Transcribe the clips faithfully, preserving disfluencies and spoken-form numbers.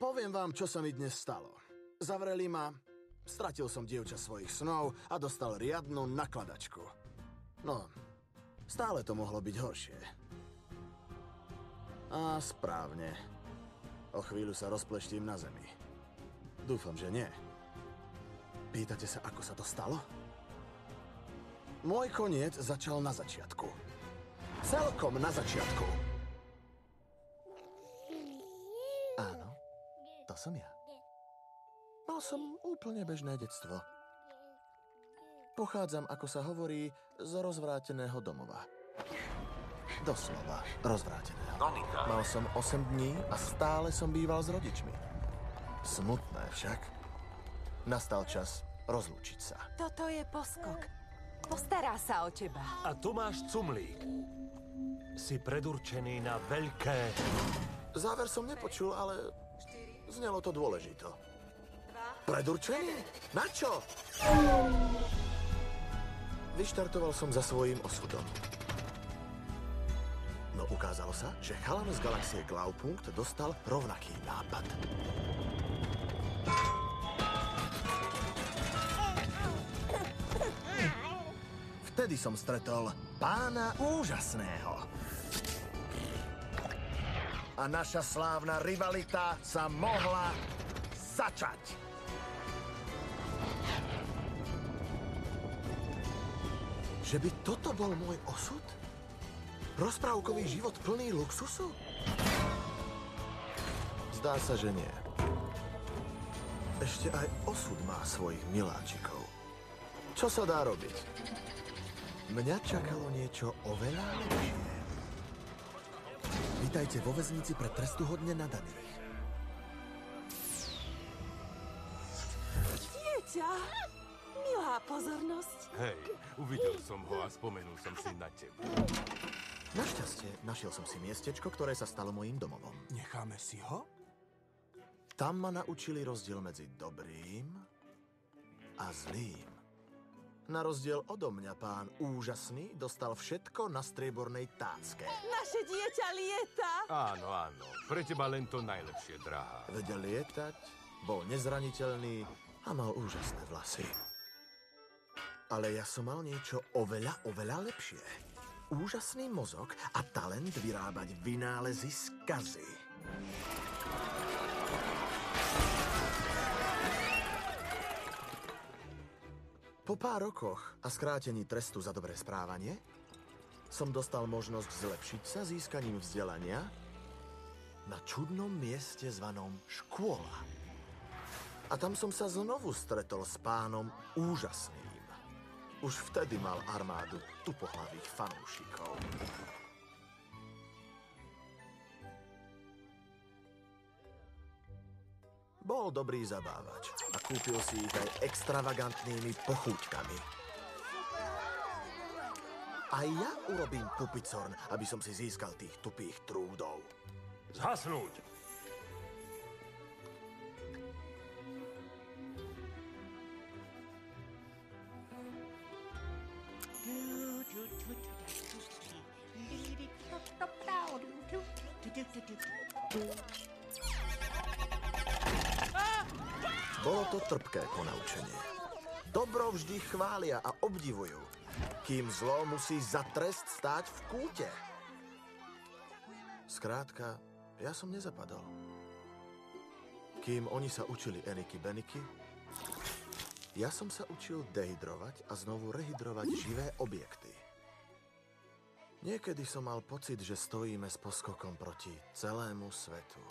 Poviem vám, čo sa mi dnes stalo. Zavreli ma, stratil som dievča svojich snov a dostal riadnu nakladačku. No, stále to mohlo byť horšie. A správne. O chvíľu sa rozpleštím na zemi. Dúfam, že nie. Pýtate sa, ako sa to stalo? Môj koniec začal na začiatku. Celkom na začiatku. Áno, to som ja. Mal som úplne bežné detstvo. Pochádzam, ako sa hovorí, z rozvráteného domova. Doslova rozvráteného. Monika. Mal som osem dní a stále som býval s rodičmi. Smutné však. Nastal čas rozlúčiť sa. Toto je poskok. Postará sa o teba. A tu máš cumlík. Si predurčený na veľké... Záver som nepočul, ale znelo to dôležito. Predurčený? Na čo? Vyštartoval som za svojím osudom. No ukázalo sa, že chalan z galaxie Glaupunkt dostal rovnaký nápad. Vtedy som stretol pána úžasného. A naša slávna rivalita sa mohla začať. Že by toto bol môj osud? Rozprávkový život plný luxusu? Zdá sa, že nie. Ešte aj osud má svojich miláčikov. Čo sa dá robiť? Mňa čakalo niečo oveľa lepšie. Vítajte vo väznici pre trestuhodne nadaných. Dieťa! Milá pozornosť. Hej, uvidel som ho a spomenul som si na teba. Našťastie našiel som si miestečko, ktoré sa stalo mojím domovom. Necháme si ho? Tam ma naučili rozdiel medzi dobrým a zlým. Na rozdiel odo mňa pán úžasný dostal všetko na striebornej tácke. Naše dieťa lieta. Áno, áno. Pre teba len to najlepšie, drahá. Vedel lietať, bol nezraniteľný a mal úžasné vlasy. Ale ja som mal niečo oveľa, oveľa lepšie. Úžasný mozog a talent vyrábať vynálezy z kazy. Po pár rokoch a skrátení trestu za dobré správanie som dostal možnosť zlepšiť sa získaním vzdelania na čudnom mieste zvanom škôla. A tam som sa znovu stretol s pánom úžasným. Už vtedy mal armádu tupohlavých fanúšikov. Bol dobrý zabávač a kúpil si ich aj extravagantnými pochúťkami. A ja urobím pupicorn, aby som si získal tých tupých trúdov. Zhasnúť! Bolo to trpké ponaučenie. Dobro vždy chvália a obdivujú, kým zlo musí za trest stáť v kúte. Skrátka, ja som nezapadol. Kým oni sa učili Eniky Beniky, ja som sa učil dehydrovať a znovu rehydrovať živé objekty. Niekedy som mal pocit, že stojíme s poskokom proti celému svetu.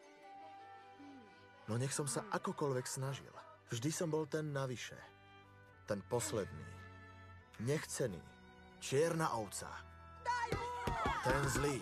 No nech som sa akokoľvek snažil. Vždy som bol ten navyše. Ten posledný. Nechcený. Čierna ovca. Ten zlý.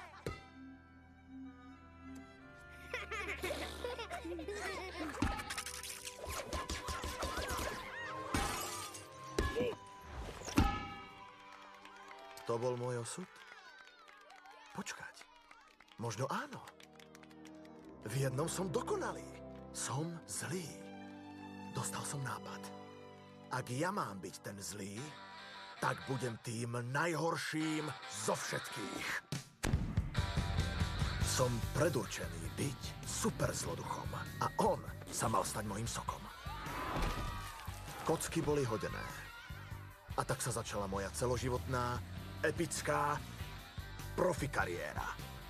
To bol môj osud? Počkať. Možno áno. V jednom som dokonalý. Som zlý. Dostal som nápad. Ak ja mám byť ten zlý, tak budem tým najhorším zo všetkých. Som predurčený byť super zloduchom a on sa mal stať mojím sokom. Kocky boli hodené. A tak sa začala moja celoživotná, epická profi kariéra.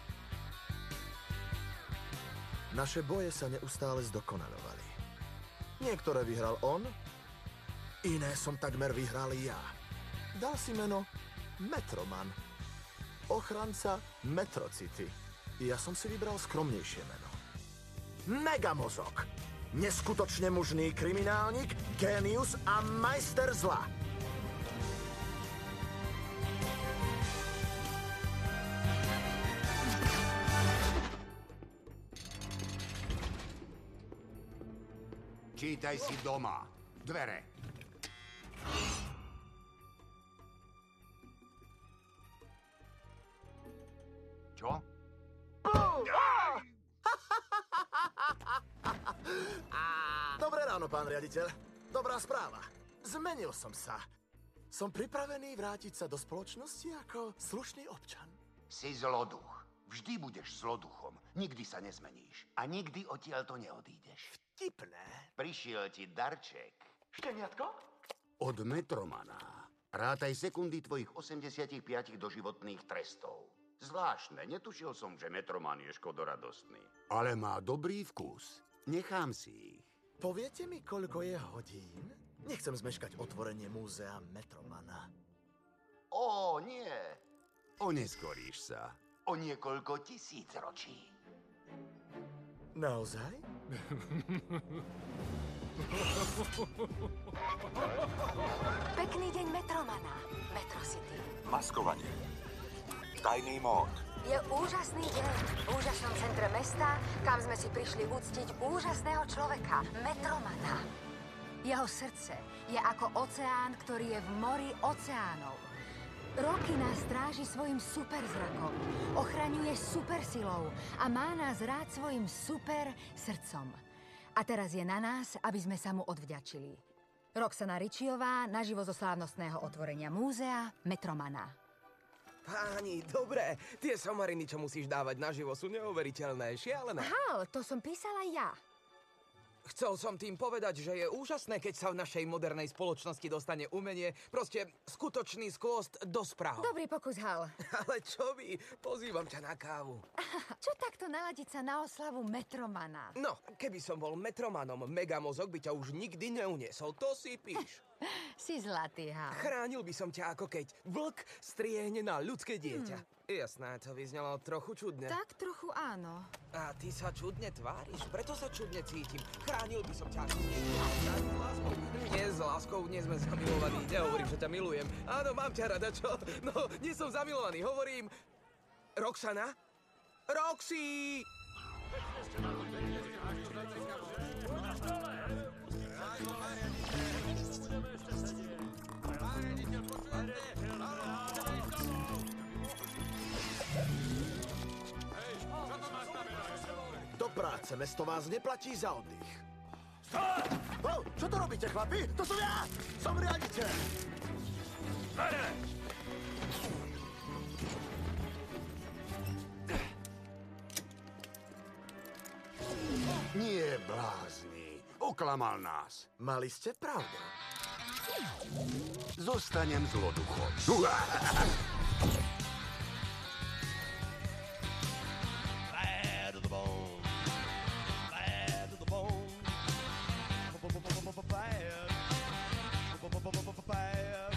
Naše boje sa neustále zdokonalovali. Niektoré vyhral on, iné som takmer vyhral ja. Dal si meno Metroman, ochranca Metrocity. Ja som si vybral skromnejšie meno. Megamozog, neskutočne mužný kriminálnik, génius a majster zla. Čítaj si doma. Dvere. Čo? Dobré ráno, pán riaditeľ. Dobrá správa. Zmenil som sa. Som pripravený vrátiť sa do spoločnosti ako slušný občan. Si zloduch. Vždy budeš zloduchom. Nikdy sa nezmeníš. A nikdy odtiaľto neodídeš. Vtipné. Prišiel ti darček. Šteniatko? Od Metromana. Rátaj sekundy tvojich osemdesiatpäť doživotných trestov. Zvláštne, netušil som, že Metroman je škodoradostný. Ale má dobrý vkus. Nechám si ich. Poviete mi, koľko je hodín? Nechcem zmeškať otvorenie múzea Metromana. Ó, nie. Oneskoríš sa. O niekoľko tisíc ročí. Naozaj? Pekný deň Metromana. Metro City. Maskovanie. Tajný mód. Je úžasný deň v úžasnom centre mesta, kam sme si prišli uctiť úžasného človeka, Metromana. Jeho srdce je ako oceán, ktorý je v mori oceánov. Roky nás stráži svojim superzrakom, ochraňuje supersilou a má nás rád svojim super srdcom. A teraz je na nás, aby sme sa mu odvďačili. Roxana Ričiová, naživo zo slávnostného otvorenia múzea Metromana. Páni, dobre, tie somariny, čo musíš dávať naživo, sú neuveriteľné, šialené. Hal, to som písala ja. Chcel som tým povedať, že je úžasné, keď sa v našej modernej spoločnosti dostane umenie, proste skutočný skvost do správ. Dobrý pokus, Hal. Ale čo vy? Pozývam ťa na kávu. Čo takto naladiť sa na oslavu Metromana? No, keby som bol Metromanom, Megamozog by ťa už nikdy neuniesol, to si píš. Si zlatý, Hal. Chránil by som ťa ako keď vlk striehne na ľudské dieťa. Hmm. Jasné, to vyznelo trochu čudne. Tak trochu áno. A ty sa čudne tváriš, preto sa čudne cítim. Chránil by som ťa ako... Nie s láskou, nie sme zamilovaní. Nehovorím, že ťa milujem. Áno, mám ťa rada, čo? No, nie som zamilovaný, hovorím... Roxana? Roxy! Do práce, mesto vás neplatí za oddych. Oh, čo to robíte, chlapi? To som ja! Som riaditeľ! Nie, blázni. Oklamal nás. Mali ste pravdu. Zostanem zloduchom. Bad to the bone. Bad to the bone. Bad. Bad.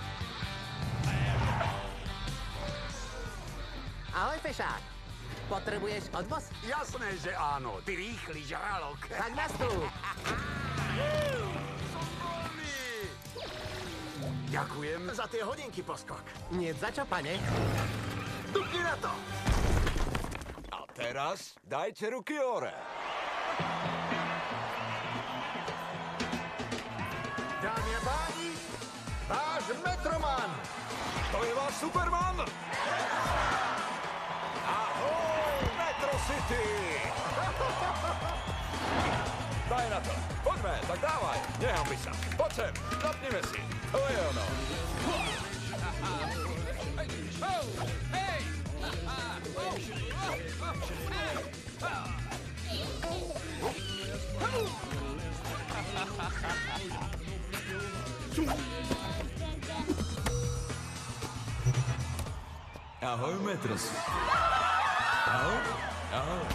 Ahoj, fešák. Potrebuješ odvoz? Jasné, že áno. Ty rýchly žralok. Tak nastúp. Som voľný. Ďakujem. Za tie hodinky, poskok. Nie za čo, pane. Dupni na to! A teraz dajte ruky hore. Dámy a páni, váš Metroman! To je váš Superman. Ahoj, Metro City. Daj na to. Poďme, tak dávaj. Nehambi sa. Poď sem, zapnime si. To je ono. Hej! Ahoj, Metros. Ahoj. Ahoj.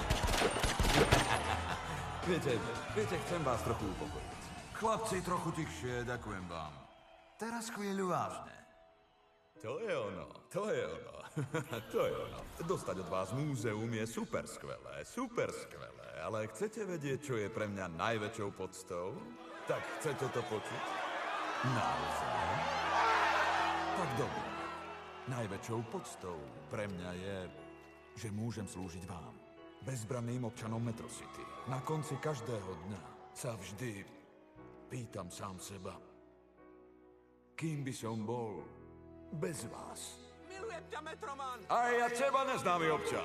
Viete, viete, chcem vás trochu upokojiť. Chlapci, trochu tichšie, ďakujem vám. Teraz chvíľu vážne. To je ono, to je ono, to je ono. Dostať od vás múzeum je super skvelé, super skvelé, ale chcete vedieť, čo je pre mňa najväčšou poctou? Tak chcete to počuť? Naozaj? Tak dobre. Najväčšou poctou pre mňa je, že môžem slúžiť vám, bezbranným občanom Metro City. Na konci každého dňa sa vždy pýtam sám seba, kým by som bol bez vás. Milujem ťa, Metroman! A ja teba, neznámy občan.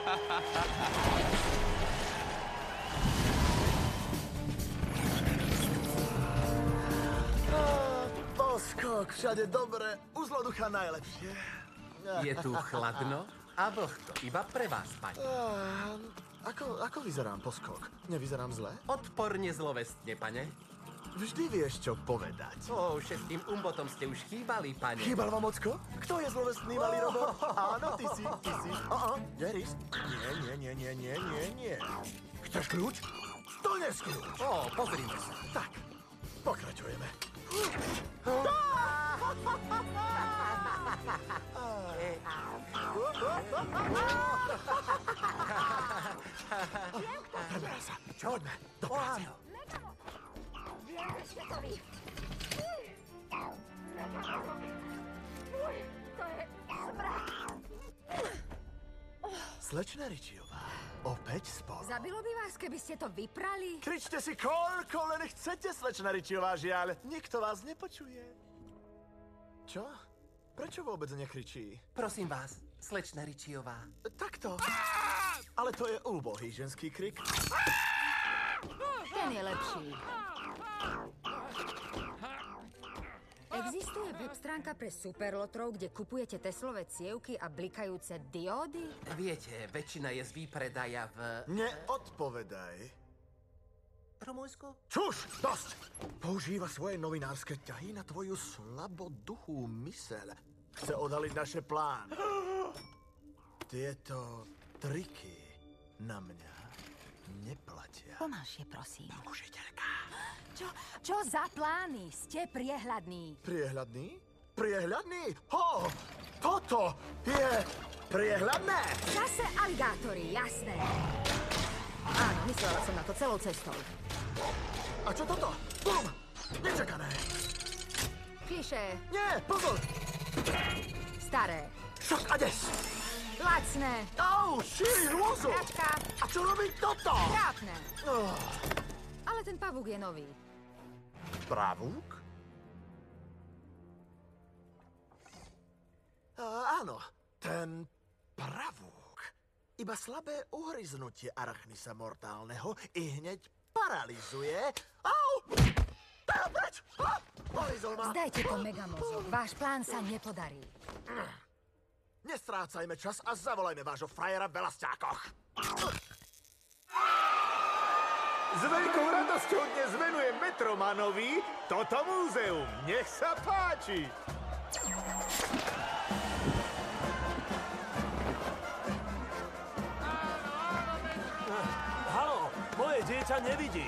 Poskok, všade dobre, u zloducha najlepšie. Je tu chladno a vlhko. Iba pre vás, pani. Ah, ako, ako vyzerám, Poskok? Nevyzerám zle? Odporne zlovestne, pane. Vždy vieš, čo povedať. Ó, všetkým umbotom ste už chýbali, pane. Chýbal vám ocko? Kto je zlovestný malý robot? Áno, ty si, ty si. Aha, Deris. Nie, nie, nie, nie, nie, nie, nie. Chceš kľúč? To nes kľúč. Ó, pozrime sa. Tak, pokračujeme. Preberá sa. Poďme, do práce. Viem, svetový. To je smrad. Slečna Ričiová, opäť spolu. Zabilo by vás, keby ste to vyprali? Kričte si koľko len chcete, slečna Ričiová, žiaľ. Nikto vás nepočuje. Čo? Prečo vôbec nekričí? Prosím vás, slečna Ričiová. Takto. Ale to je úbohý ženský krik. Ten je lepší. Existuje web stránka pre superlotrov, kde kupujete Teslové cievky a blikajúce diódy? Viete, väčšina je z výpredaja v... Neodpovedaj. Rumúnsku? Čuž, dosť! Používa svoje novinárske ťahy na tvoju slaboduchú myseľ. Chce odhaliť naše plány. Tieto triky na mňa neplatia. Pomalšie, prosím. Užiteľka. Čo, čo za plány? Ste priehľadní. Priehľadný? Priehľadný? Ho! Toto je priehľadné! Zase aligátory, jasné. Áno, myslela som na to celou cestou. A čo toto? Bum! Nečakané. Klišé, Nie, pozor! staré, Šok a des! lacné, Au, šíri hrôzu! hračka, A čo robí toto? trápne. Oh. Ale ten pavúk je nový. Pravúk? Á, áno, ten pravúk. Iba slabé uhryznutie arachnisa mortálneho i hneď paralizuje. Au! Tá, preč! Á, polizol ma! Zdajte to, Megamozog. Váš plán sa nepodarí. Nestrácajme čas a zavolajme vášho frajera v Velasťákoch. S veľkou radosťou dnes venujem Metromanovi toto múzeum. Nech sa páči! Haló, moje dieťa nevidí.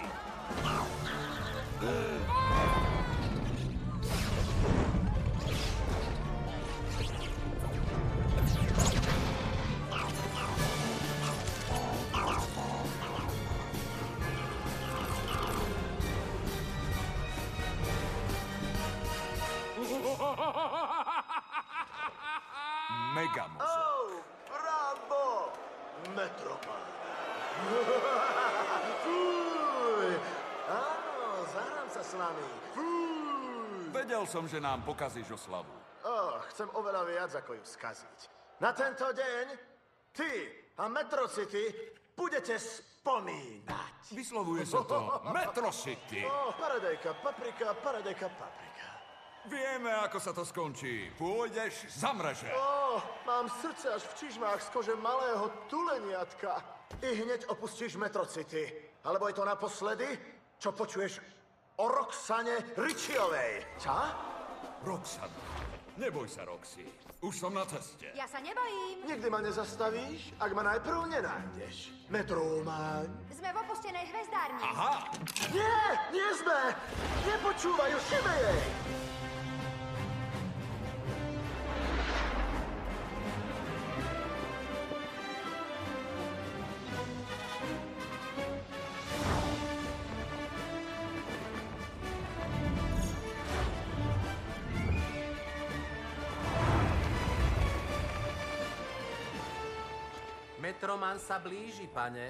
Megamozog. Oh, bravo! Metroman. Fúj! Áno, zahrám sa s vami. Fúj! Vedel som, že nám pokazíš oslavu. Oh, chcem oveľa viac, ako ju skaziť. Na tento deň ty a Metro City budete spomínať. Vyslovuje sa to Metro City. Oh, paradajka, paprika, paradajka, paprika. Vieme, ako sa to skončí. Pôjdeš za mreže. Oh, mám srdce až v čižmách z kože malého tuleniatka. I hneď opustíš Metro City. Alebo je to naposledy, čo počuješ o Roxane Ričiovej. Čo? Roxana. Neboj sa, Roxy. Už som na ceste. Ja sa nebojím. Nikdy ma nezastavíš, ak ma najprv nenájdeš. Metroman. Sme v opustenej hvezdárni. Aha! Nie, nie sme! Nepočúvaj, už šime jej! Metroman sa blíži, pane.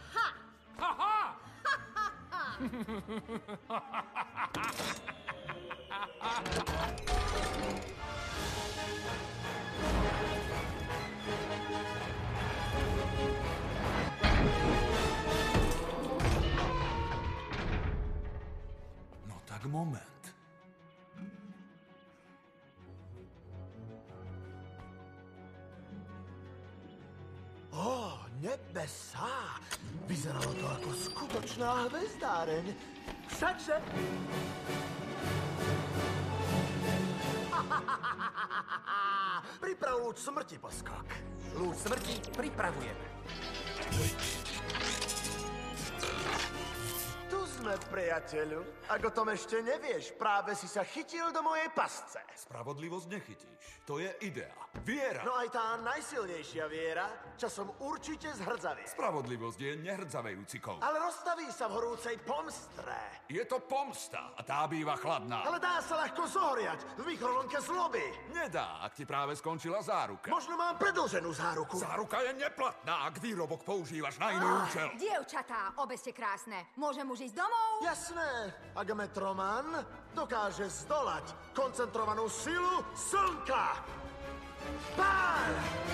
No tak moment. Ó, nebesá! Vyzeralo to ako skutočná hvezdáreň. Všakže... Priprav lúč smrti, poskok. Lúč smrti pripravujeme. Tu sme, priateľu. Ak o tom ešte nevieš, práve si sa chytil do mojej pasce. Spravodlivosť nechytíš. To je idea. Viera. No aj tá najsilnejšia viera časom určite zhrdzavie. Spravodlivosť je nehrdzavejúci kov. Ale rozstaví sa v horúcej pomstre. Je to pomsta a tá býva chladná. Ale dá sa ľahko zohriať v mikrovlnke zloby. Nedá, ak ti práve skončila záruka. Možno mám predĺženú záruku. Záruka je neplatná, ak výrobok používaš na iný účel. Dievčatá, obe ste krásne. Môžem už ísť domov? Jasné, ak Metroman dokáže zdolať koncentrovanú silu slnka. Pál!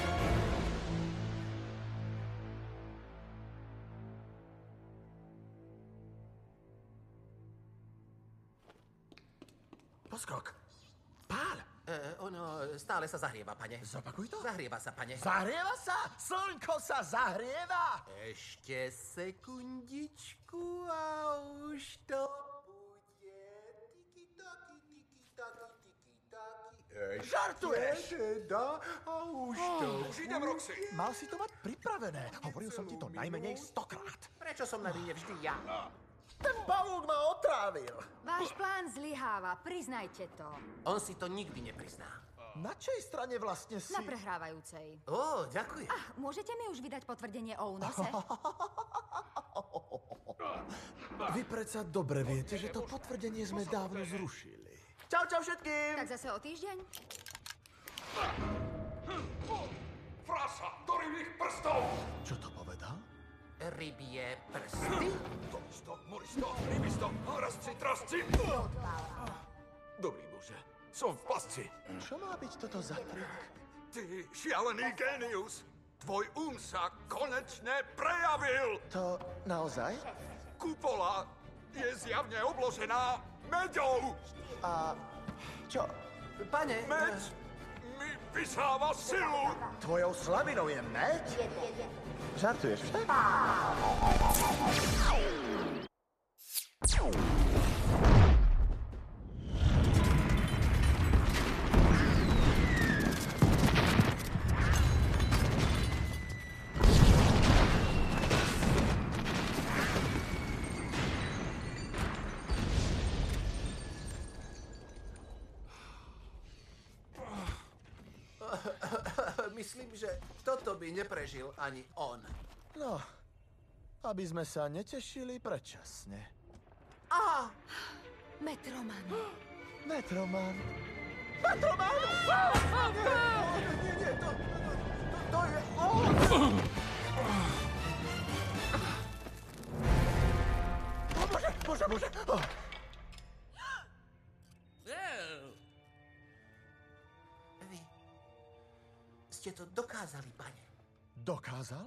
Poskok. Pál! E, ono stále sa zahrieva, pane. Zopakuj to. Zahrieva sa, pane. Zahrieva sa? Slnko sa zahrieva? Ešte sekundičku a už to bude. Tiki-taki, tiki-taki, tiki-taki. Žartuješ? Teda, a už to Už idem, Roxy. Mal si to mať pripravené. Hovoril som ti to najmenej stokrát. Prečo som na vine vždy ja? Ten pavúk ma otrávil. Váš plán zlyháva, priznajte to. On si to nikdy neprizná. Na čej strane vlastne si? Na prehrávajúcej. Ó, ďakujem. Ah, môžete mi už vydať potvrdenie o únose? Vy predsa dobre viete, že to potvrdenie sme dávno zrušili. Čau, čau všetkým! Tak zase o týždeň? Frasa do rybých prstov! Čo to povedal? Rybie prsty? Toristo, moristo, rybisto, rasci, trasci! Dobrý Bože, som v pasci. Čo má byť toto za trik? Ty šialený génius! Tvoj um sa konečne prejavil! To naozaj? Kupola je zjavne obložená meďou! A čo? Pane, Meď mi vysáva silu! Tvojou slavinou je meď? Žartuješ však? myslím, že toto by neprežil ani on. No, aby sme sa netešili predčasne. Á! Metroman. Metroman. Metroman! Nie, nie, nie, to, to, to je on! O Bože, Bože, Bože! Oh. Vy ste to dokázali, pane. Dokázal?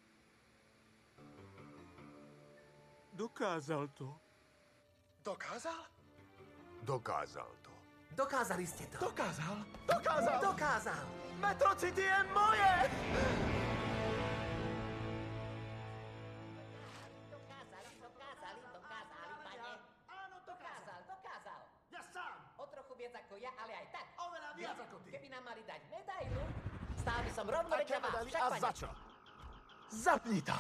Dokázal to. Dokázal? Dokázal to. Dokázali ste to. Dokázal? Dokázal! Dokázal! Metrocity je moje! Dokázali, dokázali, dokázali, pane. Áno, dokázal, dokázal. Ja sám! O trochu viac ako ja, ale aj tak. Oveľa viac ako mali dať medailu. Stál by som rovno Také vedľa vás. medaily Však, a pane. za čo? Zapni to!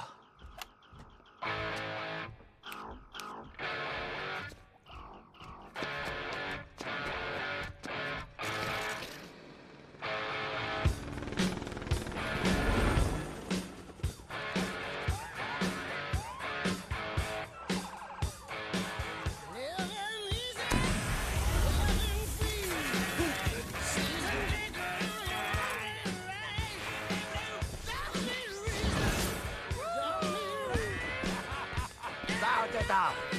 Zahoďte to!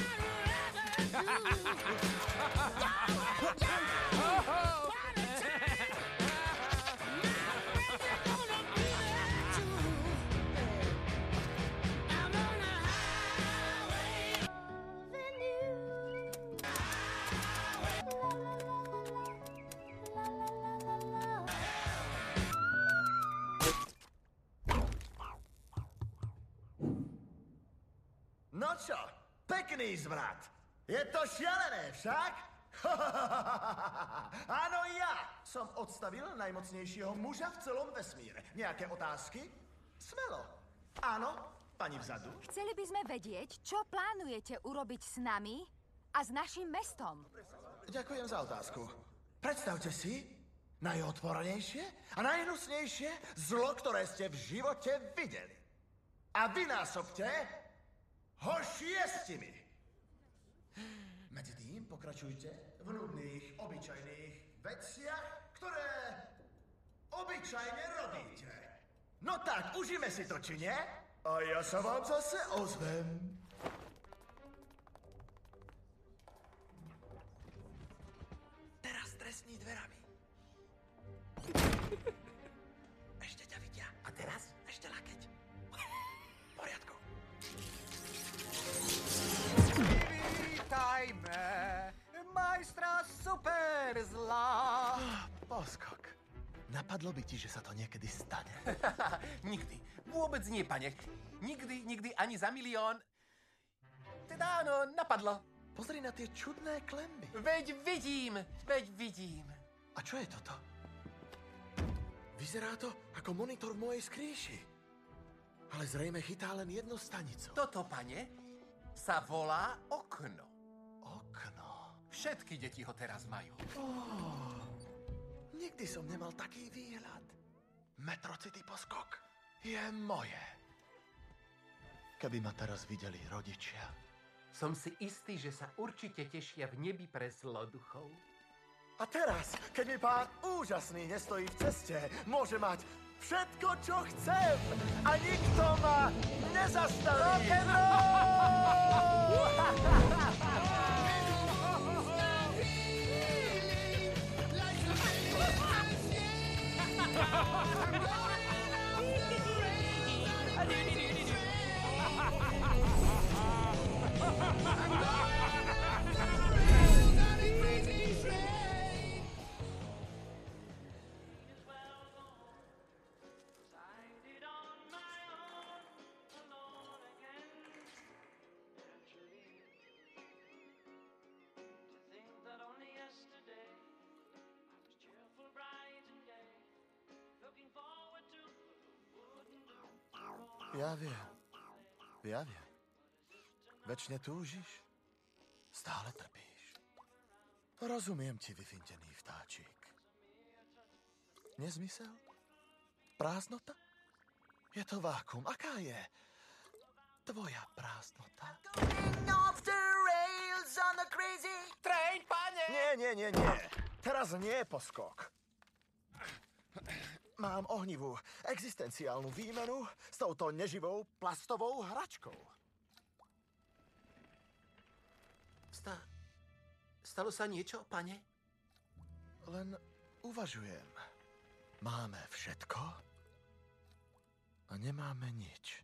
No čo, pekný zvrat. Je to šialené však? Áno, ja som odstavil najmocnejšieho muža v celom vesmíre. Nejaké otázky? Smelo. Áno, pani vzadu. Chceli by sme vedieť, čo plánujete urobiť s nami a s našim mestom. Ďakujem za otázku. Predstavte si najodpornejšie a najhnusnejšie zlo, ktoré ste v živote videli. A vynásobte ho šiestimi. Medzi tým pokračujte v nudných, obyčajných veciach, ktoré obyčajne robíte. No tak, užíme si to, či nie? A ja sa vám zase ozvem. Teraz trestní dverami. Ešte ťa vidia. A teraz ešte lakeť. V poriadku. Vítajme, majstra super zla. Poskok. Napadlo by ti, že sa to niekedy stane. Nikdy, vôbec nie, pane. Nikdy, nikdy, ani za milión. Teda áno, napadlo. Pozri na tie čudné klemby. Veď vidím, veď vidím. A čo je toto? Vyzerá to ako monitor v mojej skrýši. Ale zrejme chytá len jednu stanicu. Toto, pane, sa volá okno. Okno. Všetky deti ho teraz majú. Oh, nikdy som nemal taký výhľad. Metrocity poskok je moje. Keby ma teraz videli rodičia. Som si istý, že sa určite tešia v nebi pre zloduchov. A teraz, keď mi pán úžasný nestojí v ceste, môže mať všetko, čo chcem. A nikto ma nezastaví. Ja viem. Ja viem. Večne túžiš, stále trpíš. Rozumiem ti, vyfintený vtáčik. Nezmysel? Prázdnota? Je to vákum. Aká je tvoja prázdnota? Off the rails on a crazy train, pane! Nie, nie, nie, nie. Teraz nie je poskok. Mám ohnivú existenciálnu výmenu s touto neživou plastovou hračkou. Sta... Stalo sa niečo, pane? Len uvažujem. Máme všetko a nemáme nič.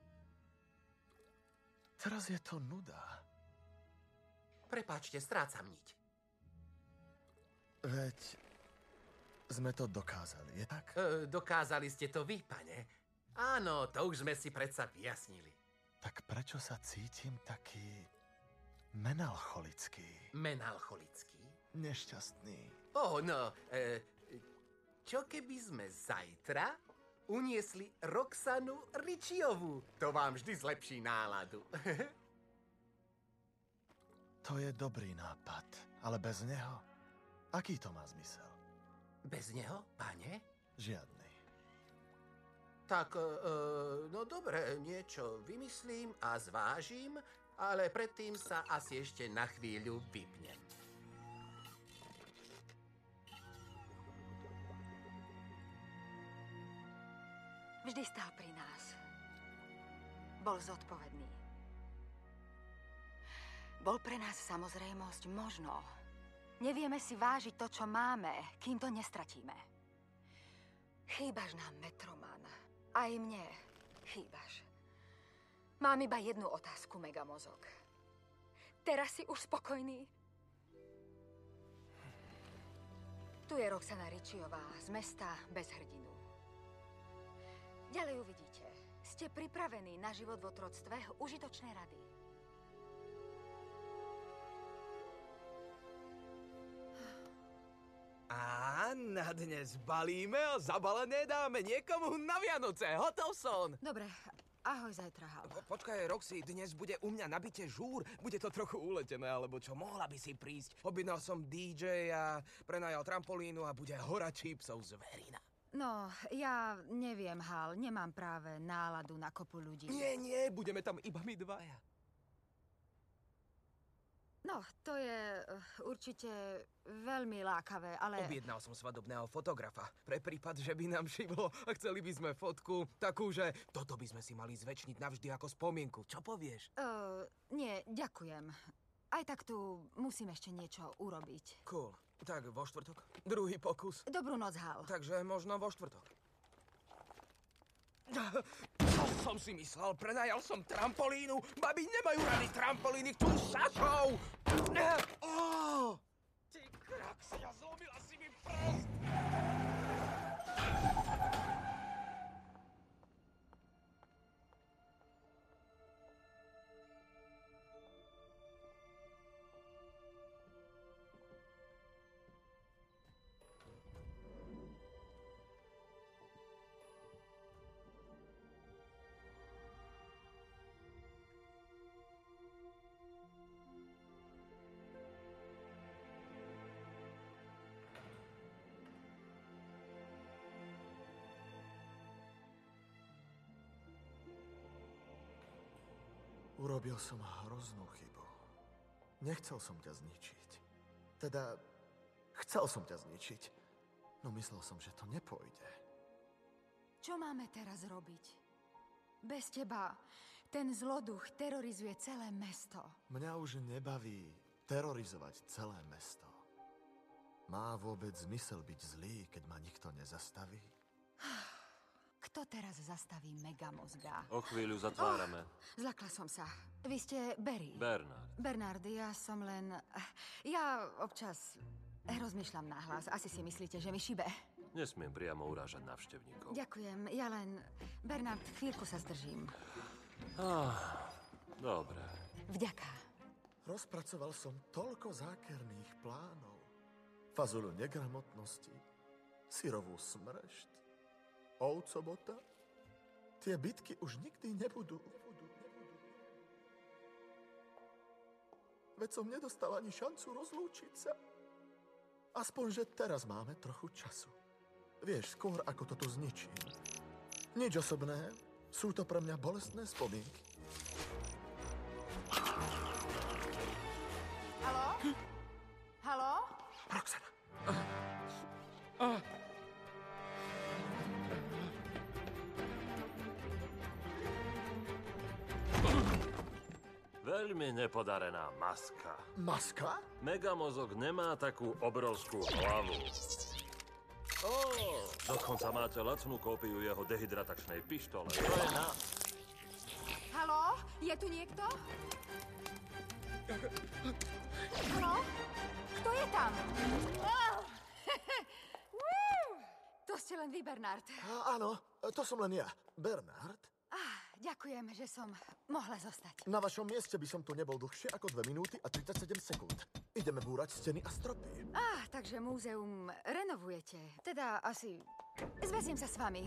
Teraz je to nuda. Prepáčte, strácam niť. Veď sme to dokázali, je tak? E, dokázali ste to vy, pane. Áno, to už sme si predsa vyjasnili. Tak prečo sa cítim taký menalcholický? Menalcholický? Nešťastný. Ó, oh, no, e, čo keby sme zajtra uniesli Roxanu Richiovú? To vám vždy zlepší náladu. To je dobrý nápad, ale bez neho? Aký to má zmysel? Bez neho, pane? Žiadny. Tak, e, no dobre, niečo vymyslím a zvážim, ale predtým sa asi ešte na chvíľu vypnem. Vždy stál pri nás. Bol zodpovedný. Bol pre nás samozrejmosť možno. Nevieme si vážiť to, čo máme, kým to nestratíme. Chýbaš nám, Metroman. Aj mne chýbaš. Mám iba jednu otázku, Megamozog. Teraz si už spokojný? Tu je Roxana Richiová z mesta bez hrdinu. Ďalej uvidíte. Ste pripravení na život v otroctve? Užitočné rady. A na dnes balíme a zabalené dáme niekomu na Vianoce. Hotov som. Dobre, ahoj zajtra, Hal. Po, počkaj, Roxy, dnes bude u mňa nabite žúr. Bude to trochu uletené, alebo čo? Mohla by si prísť. Objednal som dý džej a prenajal trampolínu a bude hora čípsov zverina. No, ja neviem, Hal. Nemám práve náladu na kopu ľudí. Nie, nie, budeme tam iba my dvaja. No, to je uh, určite veľmi lákavé, ale... Objednal som svadobného fotografa. Pre prípad, že by nám šiblo a chceli by sme fotku takú, že toto by sme si mali zväčšniť navždy ako spomienku. Čo povieš? Uh, nie, ďakujem. Aj tak tu musím ešte niečo urobiť. Cool. Tak vo štvrtok. Druhý pokus. Dobrú noc, Hal. Takže možno vo štvrtok. Čo som si myslel? Prenajal som trampolínu. Babi nemajú rady trampolíny, chcú sačov. Oh! Ty kraksia, zlomila si mi prst. Urobil som hroznú chybu. Nechcel som ťa zničiť. Teda, chcel som ťa zničiť, no myslel som, že to nepôjde. Čo máme teraz robiť? Bez teba ten zloduch terorizuje celé mesto. Mňa už nebaví terorizovať celé mesto. Má vôbec zmysel byť zlý, keď ma nikto nezastaví? Kto teraz zastaví Megamozga? O chvíľu zatvárame. Oh, zlakla som sa. Vy ste Barry. Bernard. Bernard, ja som len... Ja občas rozmýšľam nahlas. Asi si myslíte, že mi šibe. Nesmiem priamo urážať návštevníkov. Ďakujem. Ja len... Bernard, chvíľku sa zdržím. Ah, dobre. Vďaka. Rozpracoval som toľko zákerných plánov. Fazulu negramotnosti, syrovú smrešť, ovcobota. Tie bitky už nikdy nebudú. nebudú, nebudú. Veď som nedostal ani šancu rozlúčiť sa. Aspoň, že teraz máme trochu času. Vieš, skôr ako toto zničím. Nič osobné, sú to pre mňa bolestné spomienky. Haló? Haló? Roxana. Ah. Veľmi nepodarená maska. Maska? Megamozog nemá takú obrovskú hlavu. Oh, dokonca máte lacnú kópiu jeho dehydratačnej pištole. To je na... Haló? Je tu niekto? Haló? Kto je tam? Oh! To ste len vy, Bernard. Á, áno, to som len ja. Bernard? Ah, ďakujem, že som mohla zostať. Na vašom mieste by som tu nebol dlhšie ako dve minúty a tridsaťsedem sekúnd. Ideme búrať steny a stropy. Ah, tak takže múzeum renovujete. Teda asi zväzím sa s vami.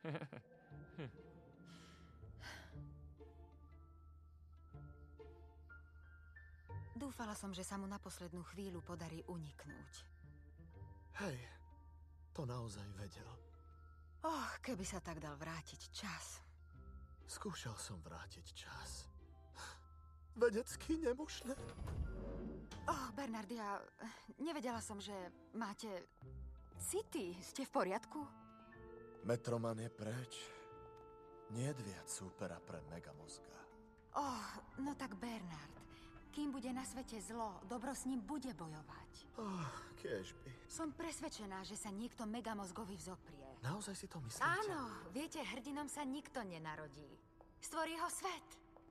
Dúfala som, že sa mu na poslednú chvíľu podarí uniknúť. Hej, to naozaj vedel. Och, keby sa tak dal vrátiť čas. Skúšal som vrátiť čas. Vedecky nemožné. Oh, Bernard, ja nevedela som, že máte city. Ste v poriadku? Metroman je preč. Niet viac súpera pre Megamozga. Oh, no tak Bernard, kým bude na svete zlo, dobro s ním bude bojovať. Oh, kiežby. Som presvedčená, že sa niekto Megamozgovi vzoprie. Naozaj si to myslíte? Áno, viete, hrdinom sa nikto nenarodí. Stvorí ho svet.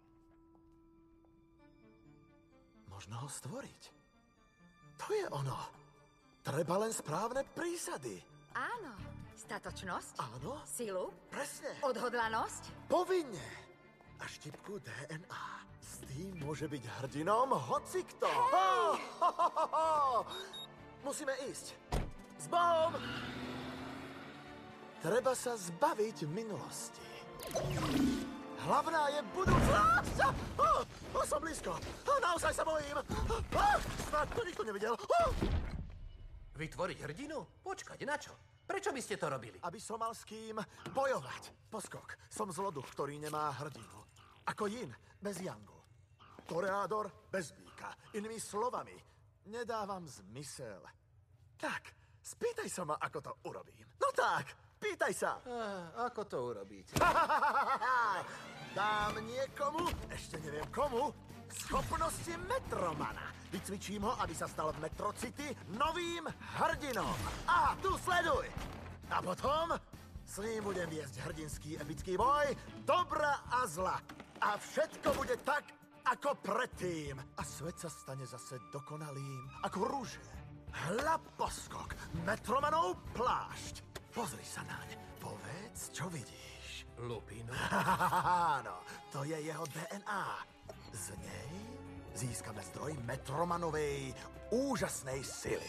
Možno ho stvoriť. To je ono. Treba len správne prísady. Áno. Statočnosť. Áno. Silu. Presne. Odhodlanosť. Povinne. A štipku dé en á. S tým môže byť hrdinom hocikto. Ho, ho, ho, ho, ho. Musíme ísť. S Bohom! Treba sa zbaviť minulosti. Hlavná je budúcnosť! Oh, oh, som blízko. Oh, naozaj sa bojím. Oh, snad to nikto nevidel. Oh. Vytvoriť hrdinu? Počkať, na čo? Prečo by ste to robili? Aby som mal s kým bojovať. Poskok. Som zloduch, ktorý nemá hrdinu. Ako Yin, bez Yangu. Toreador, bez býka. Inými slovami, nedávam zmysel. Tak, spýtaj sa ma, ako to urobím. No tak, pýtaj sa. Ah, ako to urobíte? Dám niekomu, ešte neviem komu, schopnosti Metromana. Vycvičím ho, aby sa stal v Metrocity novým hrdinom. A tu sleduj. A potom s ním budem viesť hrdinský epický boj dobra a zla. A všetko bude tak, ako predtým. A svet sa stane zase dokonalým, ako rúže. Hľa poskok, Metromanov plášť. Pozri sa naň, povedz, čo vidíš. Lupinu. Áno, to je jeho dé en á. Z nej získame zdroj Metromanovej úžasnej sily.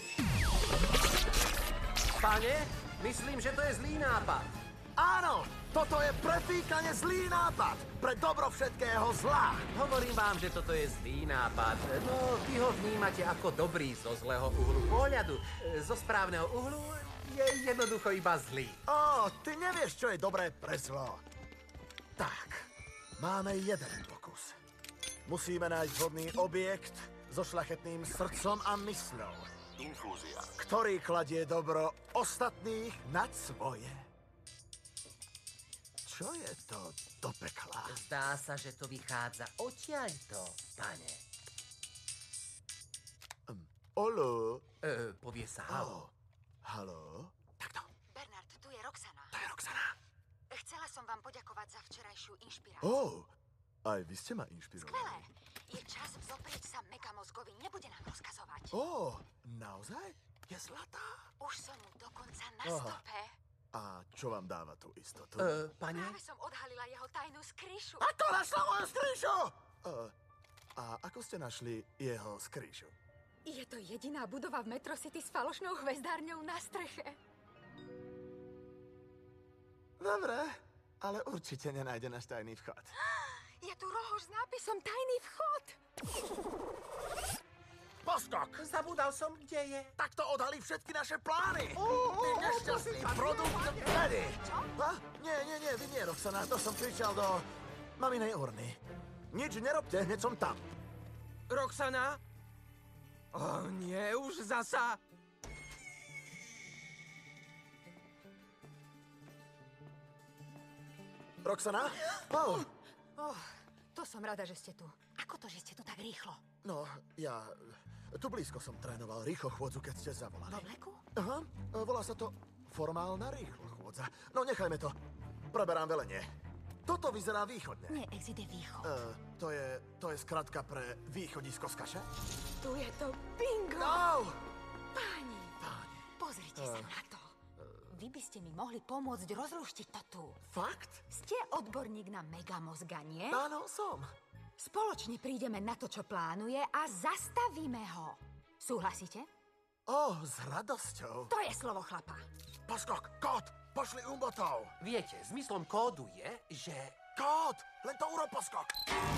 Pane, myslím, že to je zlý nápad. Áno, toto je prepíkanie zlý nápad pre dobro všetkého zla. Hovorím vám, že toto je zlý nápad. No, vy ho vnímate ako dobrý zo zlého uhlu pohľadu. Zo správneho uhlu je jednoducho iba zlý. Ó, ty nevieš, čo je dobré pre zlo. Tak, máme jeden pokus. Musíme nájsť vhodný objekt so šľachetným srdcom a mysľou. Infúzia. Ktorý kladie dobro ostatných nad svoje. Čo je to do pekla? Zdá sa, že to vychádza odtiaľto, pane. Um, Olo. E, povie sa halo. Oh. Halo? Takto. Bernard, tu je Roxana. To je Roxana. Chcela som vám poďakovať za včerajšiu inšpiráciu. Oh, aj vy ste ma inšpirovali. Skvelé. Je čas vzoprieť sa Megamozgovi. Nebude nám rozkazovať. Oh, naozaj? Je zlatá? Už som mu dokonca na Aha. stope. A čo vám dáva tú istotu? E, pane? Práve som odhalila jeho tajnú skríšu. Ako našla moju skríšu? Uh, a ako ste našli jeho skríšu? Je to jediná budova v Metro City s falošnou hvezdárňou na streche. Dobre, ale určite nenájde náš tajný vchod. Je tu rohož s nápisom Tajný vchod. Poskok! Zabudal som, kde je. Takto odhalí všetky naše plány! Ty nešťastný produkt vedy! Čo? A? Nie, nie, nie, vy nie, Roxana, to som kričal do maminej urny. Nič nerobte, hneď som tam. Roxana? O, nie, už zasa. Roxana? Oh. Oh, to som rada, že ste tu. Ako to, že ste tu tak rýchlo? No, ja... Tu blízko som trénoval rýchlo chôdzu, keď ste zavolali. V obleku? Aha, volá sa to formálna rýchlo chôdza. No, nechajme to. Preberám velenie. Toto vyzerá východne. Nie, exit je východ. Uh, to je, to je skratka pre východisko z kaše? Tu je to bingo! No! Páni, Páni. pozrite sa na to. Vy by ste mi mohli pomôcť rozluštiť to tu. Fakt? Ste odborník na Megamozga, nie? Áno, som. Spoločne prídeme na to, čo plánuje a zastavíme ho. Súhlasíte? Ó, s radosťou. To je slovo chlapa. Poskok, kód, pošli umbotov. Viete, zmyslom kódu je, že... Kód, len to urob, Poskok.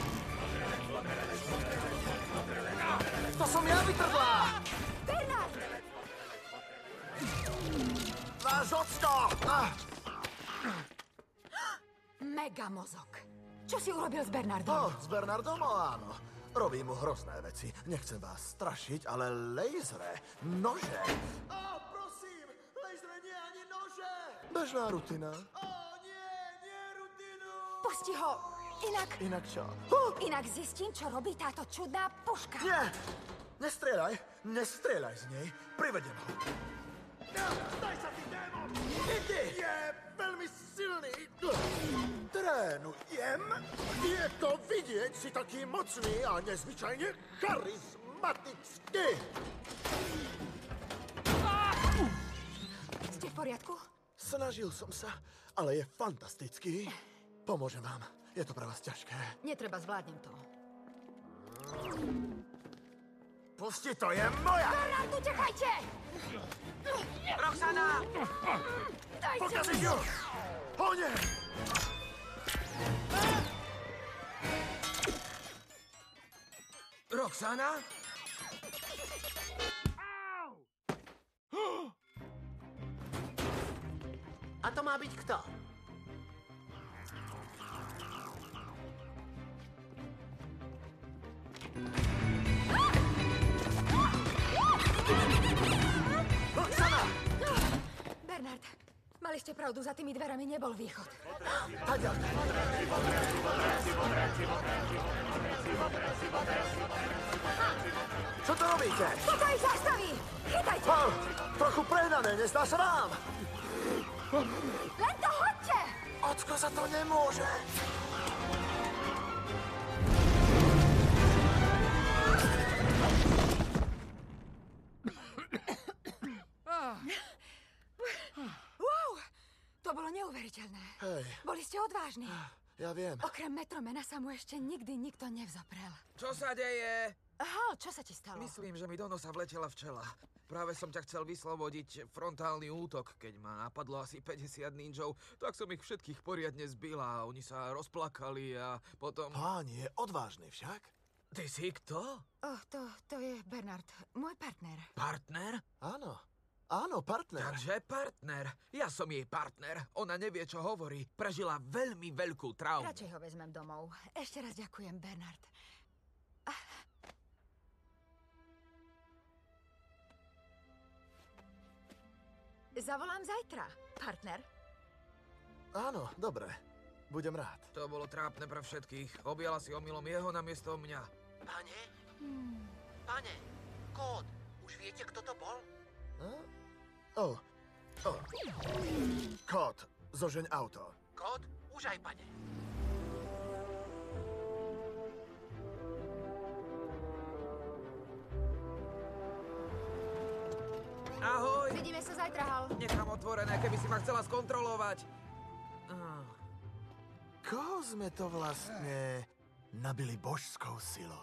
To som ja vytrdlá. Bernard! Váš ocko. Ah. Mega mozog. Čo si urobil s Bernardom? Oh, s Bernardom, oh, áno. Robí mu hrozné veci. Nechcem vás strašiť, ale lejzre, nože. Ó, oh, prosím, lejzre nie ani nože. Bežná rutina. Ó, oh, nie, nie rutinu. Pusti ho. Inak... Inak čo? Huh. Inak zistím, čo robí táto čudná puška. Nie, nestrieľaj, nestrieľaj z nej. Privedem ho. Daj sa, ty démon! Ide! Je veľmi silný. Trénujem. Je to vidieť, si taký mocný a nezvyčajne charizmatický. Ste v poriadku? Snažil som sa, ale je fantastický. Pomôžem vám. Je to pre vás ťažké. Netreba, zvládnem to. Pusti, to je moja! Bernard, utekajte! Roxana! Dajte Pokaziť ju! O nie! Roxana? A to má byť kto? Roxana! Bernard, mali ste pravdu, za tými dverami nebol východ. Taďa! Čo to robíte? Toto ich zastaví! Chytajte! Oh, trochu prehnané, nezdá sa vám? Len to hoďte! Ocko sa to nemôže. Wow! To bolo neuveriteľné. Hej. Boli ste odvážni. Ja viem. Okrem Metromana sa mu ešte nikdy nikto nevzoprel. Čo sa deje? Aha, čo sa ti stalo? Myslím, že mi do nosa vletela včela. Práve som ťa chcel vyslobodiť frontálny útok, keď ma napadlo asi päťdesiat ninjov, tak som ich všetkých poriadne zbil a oni sa rozplakali a potom... Páni, je odvážny však. Ty si kto? Oh, to, to je Bernard, môj partner. Partner? Áno. Áno, partner. Takže partner. Ja som jej partner. Ona nevie, čo hovorí. Prežila veľmi veľkú traumu. Radšej ho vezmem domov. Ešte raz ďakujem, Bernard. Ah. Zavolám zajtra, partner. Áno, dobre. Budem rád. To bolo trápne pre všetkých. Objala si omylom jeho namiesto mňa. Pane? Hmm. Pane, kód. Už viete, kto to bol? Hm? Oh. Oh. Kód. Zožeň auto. Kód? Už aj, pane. Ahoj! Vidíme sa zajtra, Hal. Nechám otvorené, keby si ma chcela skontrolovať. Ah. Koho sme to vlastne nabili božskou silou?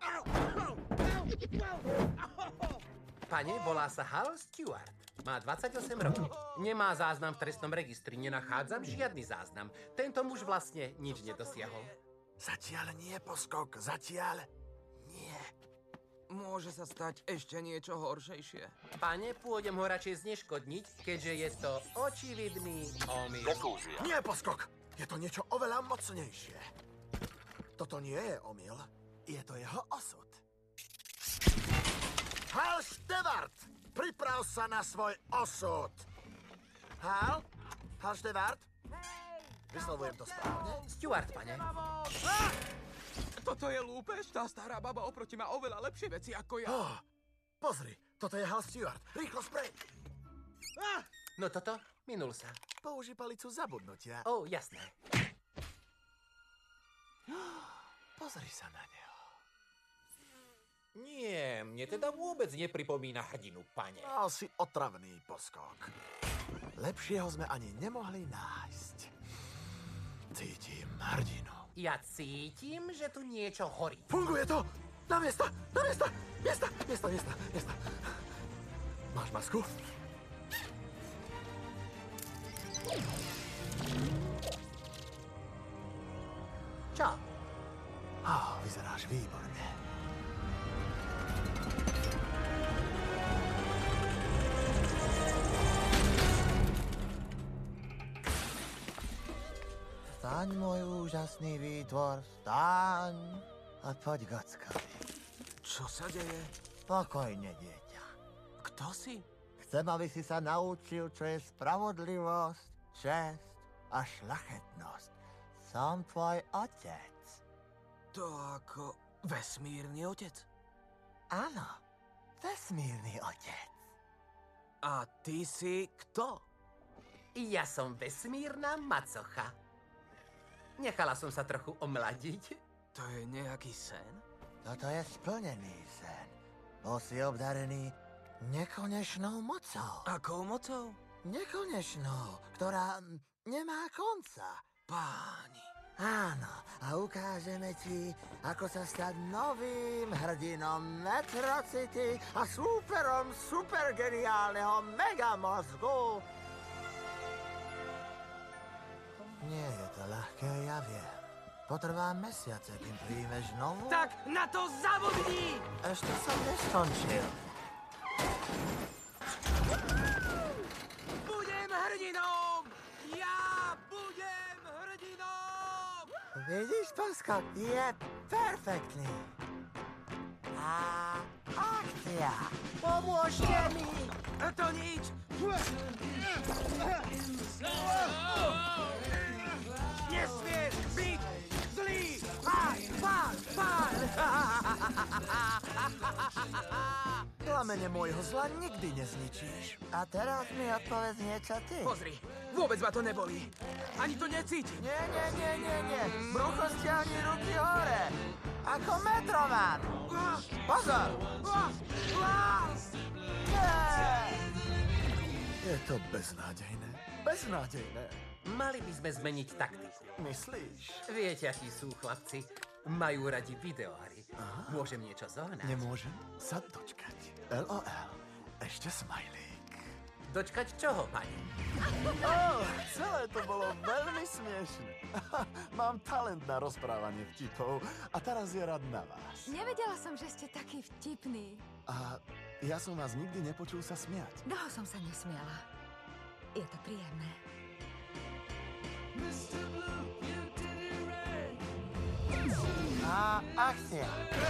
Pane, volá sa Hal Stewart. Má dvadsaťosem rokov. Nemá záznam v trestnom registri. Nenachádzam žiadny záznam. Tento muž vlastne nič nedosiahol. Zatiaľ nie, Poskok. Zatiaľ nie. Môže sa stať ešte niečo horšejšie. Pane, pôjdem ho radšej zneškodniť, keďže je to očividný omyl. Nie, Poskok. Je to niečo oveľa mocnejšie. Toto nie je omyl. Je to jeho osud. Hal Stewart! Priprav sa na svoj osud. Hal? Hal Stewart? Vyslovujem to správne? Stewart, pane. Ah! Toto je lúpež? Tá stará baba oproti má oveľa lepšie veci ako ja. Oh, pozri, toto je Hal Stewart. Rýchlo sprej. Ah! No toto? Minul sa. Použi palicu zabudnutia. Ó, oh, jasné. Pozri sa na neho. Nie, mne teda vôbec nepripomína hrdinu, pane. Mal si otravný, Poskok. Lepšieho sme ani nemohli nájsť. Cítim hrdinu. Ja cítim, že tu niečo horí. Funguje to! Na miesta! Na miesta! Miesta! Miesta! Miesta! Miesta! Máš masku? Čo? Oh, vyzeráš výborne. Vstaň, môj úžasný výtvor, vstaň a poď k ockovi. Čo sa deje? Pokojne, dieťa. Kto si? Chcem, aby si sa naučil, čo je spravodlivosť, česť a šľachetnosť. Som tvoj otec. To ako vesmírny otec? Áno, vesmírny otec. A ty si kto? Ja som vesmírna macocha. Nechala som sa trochu omladiť. To je nejaký sen? Toto je splnený sen. Bol si obdarený nekonečnou mocou. Akou mocou? Nekonečnou, ktorá nemá konca. Páni. Áno, a ukážeme ti, ako sa stať novým hrdinom Metro City a súperom supergeniálneho megamozgu. Nie je to ľahké, ja viem. Potrvá mesiace, kým príjmeš novú... Tak na to zabudni! Ešte som neskončil. Budem hrdinom! Ja budem hrdinom! Vidíš, Pasko, je perfektný. A akcia. Pomôžte mi! To nič! Nesmieš byť zlý! Pán, pán, pán! Plamene môjho zla nikdy nezničíš. A teraz mi odpovedz niečo ty. Pozri, vôbec ma to nebolí. Ani to necítim. Nie, nie, nie, nie, nie. Brucho stiahni ruky hore. Ako Metroman. Pozor! Nie! Je to beznádejné. Beznádejné. Mali by sme zmeniť taktiku. Myslíš? Viete, akí sú chlapci. Majú radi videohry. Aha. Môžem niečo zohnať? Nemôžem sa dočkať. LOL. Ešte smajlík. Dočkať čoho, pani? Oh, celé to bolo veľmi smiešne. Mám talent na rozprávanie vtipov a teraz je rád na vás. Nevedela som, že ste taký vtipný. A ja som vás nikdy nepočul sa smiať. Dlho som sa nesmiala. Je to príjemné. A akcia.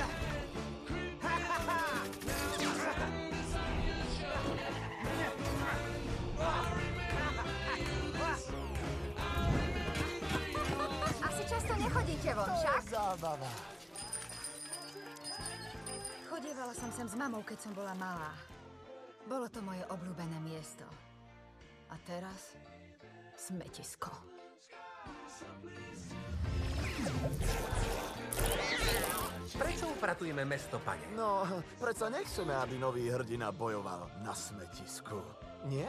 Asi často nechodíte von, však? To je zábava. Chodievala som sem s mamou, keď som bola malá. Bolo to moje obľúbené miesto. A teraz smetisko. Prečo upratujeme mesto, pane? No, predsa nechceme, aby nový hrdina bojoval na smetisku. Nie?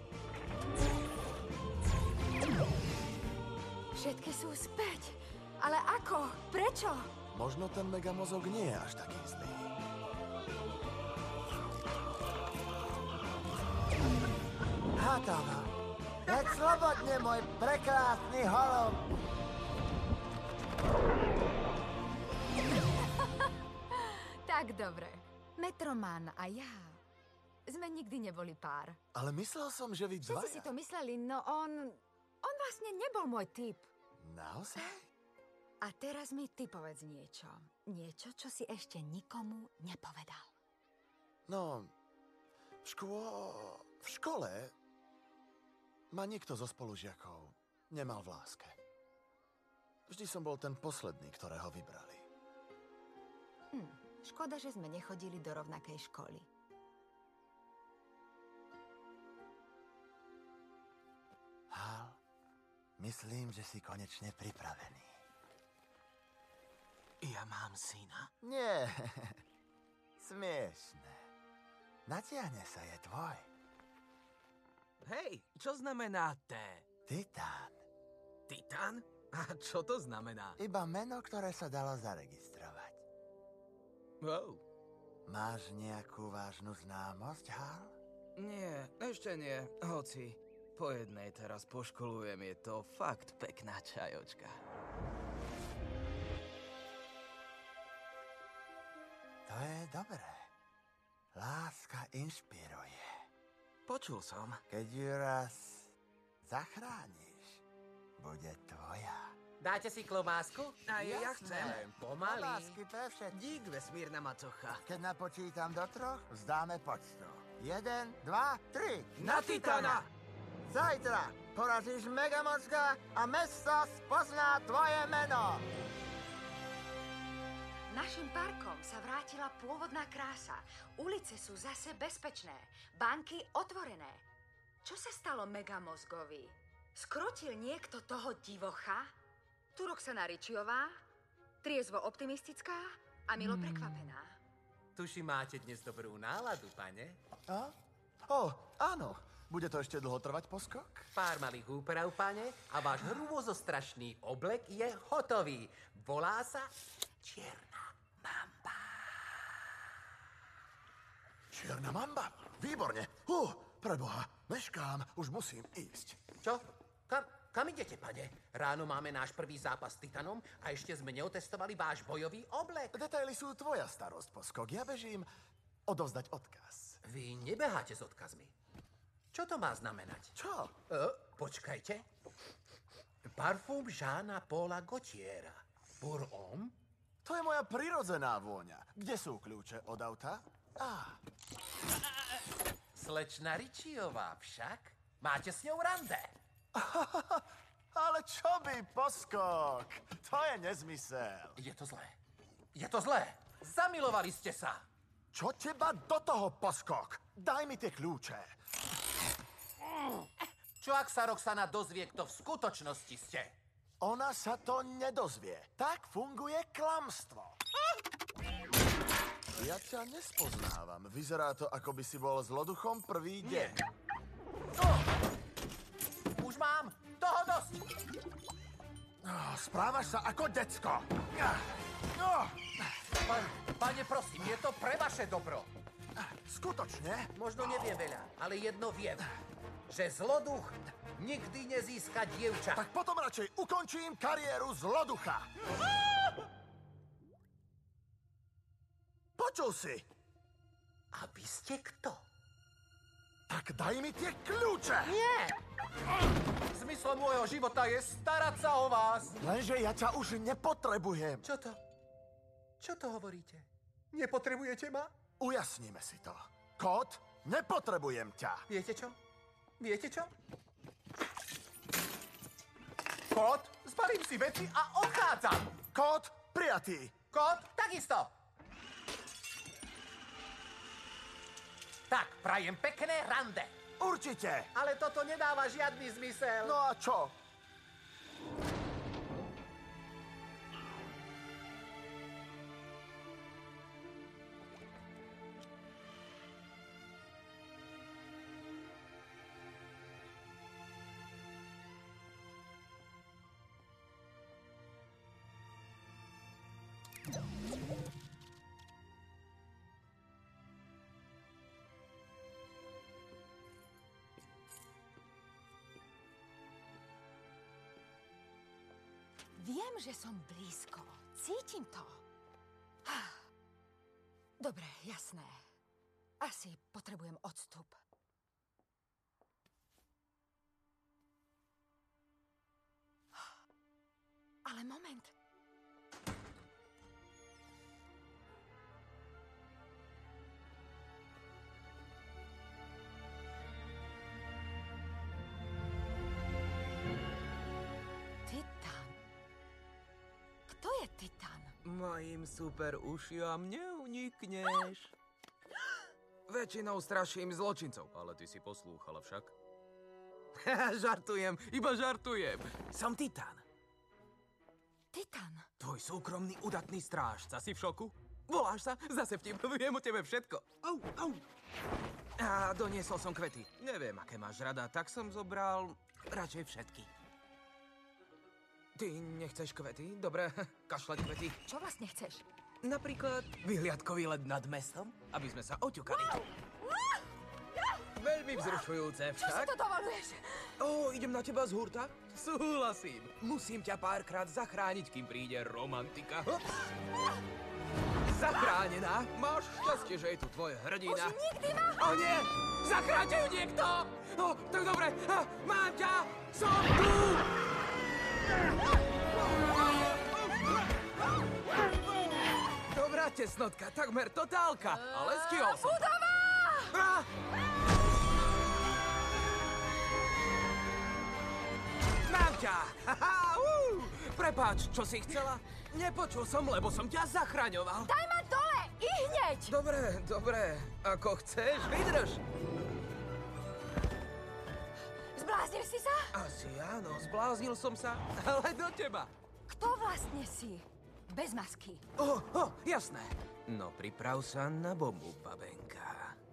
Všetky sú späť. Ale ako? Prečo? Možno ten megamozog nie je až taký zlý. Hotovo. Veď slobodne, môj prekrásny holub. Tak dobre. Metroman a ja sme nikdy neboli pár. Ale myslel som, že vy Všetci dvaja... si to mysleli, no on... On vlastne nebol môj typ. Naozaj? A teraz mi ty povedz niečo. Niečo, čo si ešte nikomu nepovedal. No, v škô... v škole ma nikto zo spolužiakov nemal v láske. Vždy som bol ten posledný, ktorého vybrali. Hm, škoda, že sme nechodili do rovnakej školy. Hal, myslím, že si konečne pripravený. Ja mám syna? Nie, smiešné. Natiahne sa, je tvoj. Hej, čo znamená T? Titán. Titán? A čo to znamená? Iba meno, ktoré sa dalo zaregistrovať. Wow. Máš nejakú vážnu známosť, Hal? Nie, ešte nie. Hoci, po jednej teraz poškolujem, je to fakt pekná čajočka. To je dobré. Láska inšpiruje. Počul som. Keď ju raz zachrániš, bude tvoja. Dáte si klobásku? A ja chcem. Len pomaly. Klobásky pre všetkých. Dík, vesmírna macocha. Keď napočítam do troch, vzdáme poctu. Jeden, dva, tri. Na Titana! Zajtra porazíš Megamozga a mesto spozná tvoje meno. Našim parkom sa vrátila pôvodná krása. Ulice sú zase bezpečné. Banky otvorené. Čo sa stalo Megamozgovi? Skrotil niekto toho divocha? Tu Roxana Ričiová, triezvo optimistická a milo prekvapená. Tuši, máte dnes dobrú náladu, pane. A? O, áno. Bude to ešte dlho trvať poskok? Pár malých úprav, pane, a váš hrôzostrašný oblek je hotový. Volá sa Čierna mamba. Čierna mamba? Výborne. Uh, preboha, meškám, už musím ísť. Čo? Kam, kam idete, pane? Ráno máme náš prvý zápas s Titanom a ešte sme neotestovali váš bojový oblek. Detaily sú tvoja starosť, poskok. Ja bežím odovzdať odkaz. Vy nebeháte s odkazmi. Čo to má znamenať? Čo? E, počkajte. Parfum Žána Paula Gaultiera. Pour homme? To je moja prirodzená vôňa. Kde sú kľúče od auta? Á. Slečna Ričiová však. Máte s ňou rande. Ale čo by, poskok? To je nezmysel. Je to zlé. Je to zlé. Zamilovali ste sa. Čo teba do toho, poskok? Daj mi tie kľúče. Čo ak sa Roxana dozvie, kto v skutočnosti ste? Ona sa to nedozvie. Tak funguje klamstvo. Ja ťa nespoznávam. Vyzerá to, ako by si bol zloduchom prvý deň. Oh! Už mám toho dosť. Oh, správaš sa ako decko. Oh. Pane, pane, prosím, je to pre vaše dobro. Skutočne? Možno neviem veľa, ale jedno viem. Že zloduch nikdy nezíska dievča. Tak potom radšej ukončím kariéru zloducha. Počul si? A vy ste kto? Tak daj mi tie kľúče. Nie! Zmyslom môjho života je starať sa o vás. Lenže ja ťa už nepotrebujem. Čo to? Čo to hovoríte? Nepotrebujete ma? Ujasníme si to. Kód, nepotrebujem ťa. Viete čo? Viete čo? Kód, zbalím si veci a odchádzam. Kód, prijatý. Kód, takisto. Tak, prajem pekné rande. Určite. Ale toto nedáva žiadny zmysel. No a čo? Viem, že som blízko. Cítim to. Dobre, jasné. Asi potrebujem odstup. Ale moment. Titan. Kto je Titan? Mojím super ušiam neunikneš. Väčšinou straším zločincov, ale ty si poslúchala však. Žartujem, iba žartujem. Som Titan. Titan? Tvoj súkromný udatný strážca. Si v šoku? Voláš sa? Zase vtip. Viem o tebe všetko. Au, au. A doniesol som kvety. Neviem, aké máš rada, tak som zobral radšej všetky. Ty nechceš kvety? Dobre, kašľať kvety. Čo vlastne chceš? Napríklad vyhliadkový let nad mestom, aby sme sa oťukali. Wow! Veľmi vzrušujúce Čo si však. to dovoluješ? Ó, idem na teba z hurta? Súhlasím. Musím ťa párkrát zachrániť, kým príde romantika. Hops. Zachránená. Máš šťastie, že je tu tvoj hrdina. Už nikdy ma... O nie! Zachráňte ju niekto! O, tak dobre. Ha, mám ťa! Som tu! Dobrá tesnotka, takmer totálka. Ale skihol som. Budova! Ah! Mám ťa! Haha, uh! Prepáč, čo si chcela? Nepočul som, lebo som ťa zachraňoval. Daj ma dole! I hneď! Dobre, dobre. Ako chceš, vydrž. Zbláznil si sa? Asi áno, zbláznil som sa, ale do teba. Kto vlastne si? Bez masky. Oh, oh, jasné. No, priprav sa na bombu, babenka.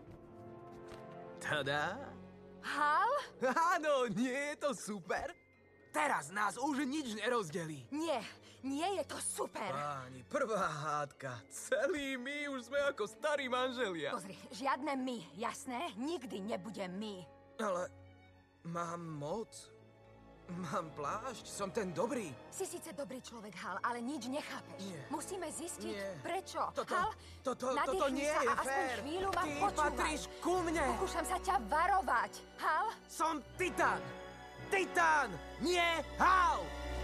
Tada! Hal? Áno, nie je to super? Teraz nás už nič nerozdelí. Nie, nie je to super. Páni, prvá hádka. Celý my už sme ako starí manželia. Pozri, žiadne my, jasné? Nikdy nebude my. Ale mám moc. Mám plášť, som ten dobrý. Si síce dobrý človek, Hal, ale nič nechápeš. Nie. Musíme zistiť, Nie. prečo. Toto, Hal, toto, toto nadýchni nie sa je a aspoň fér. chvíľu ma Ty počúvaj. patríš ku mne. Pokúšam sa ťa varovať. Hal? Som Titán. Titán, nie Hal.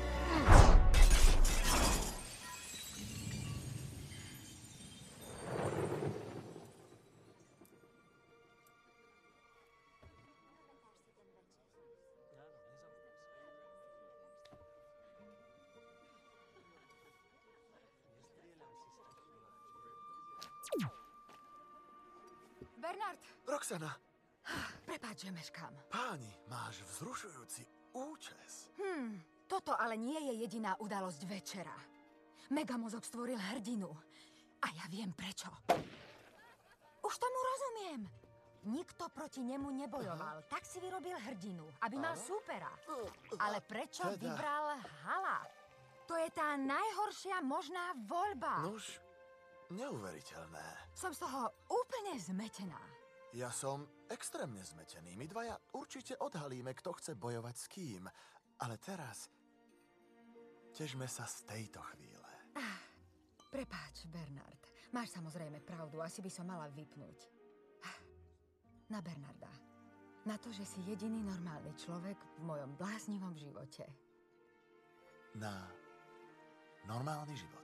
Bernard, Roxana, prepáč, že meškám. páni, máš vzrušujúci účes. Hm, toto ale nie je jediná udalosť večera. Megamozog stvoril hrdinu. A ja viem prečo. Už tomu rozumiem. Nikto proti nemu nebojoval, tak si vyrobil hrdinu, aby mal súpera. Ale prečo Teda- vybral Hala? To je tá najhoršia možná voľba. Nuž, neuveriteľné. Som z toho úplne zmetená. Ja som extrémne zmetený. My dvaja určite odhalíme, kto chce bojovať s kým. Ale teraz težme sa z tejto chvíle. Ah, prepáč, Bernard. Máš samozrejme pravdu, asi by som mala vypnúť. Ah, na Bernarda. Na to, že si jediný normálny človek v mojom bláznivom živote. Na normálny život.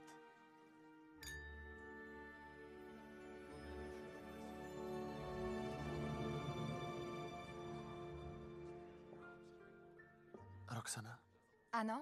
Roxana, Áno?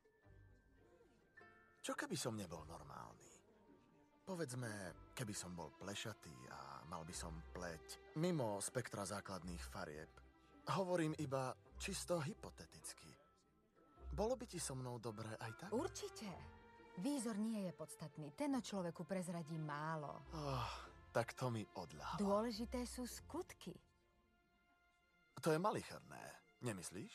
čo keby som nebol normálny? Povedzme, keby som bol plešatý a mal by som pleť mimo spektra základných farieb. Hovorím iba čisto hypoteticky. Bolo by ti so mnou dobre aj tak? Určite. Výzor nie je podstatný. Ten o človeku prezradí málo. Oh, tak to mi odľahlo. Dôležité sú skutky. To je malicherné, nemyslíš?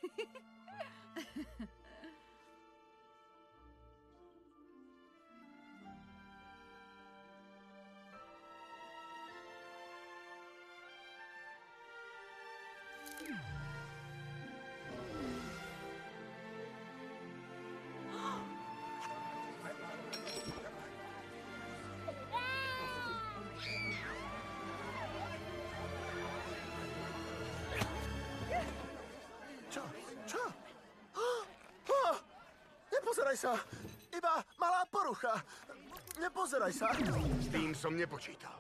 Čo? Čo? Ah, nepozeraj sa! Iba malá porucha! Nepozeraj sa! S tým som nepočítal.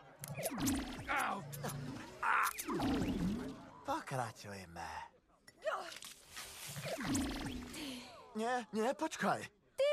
Pokračujme. Nie, nie, počkaj. Ty!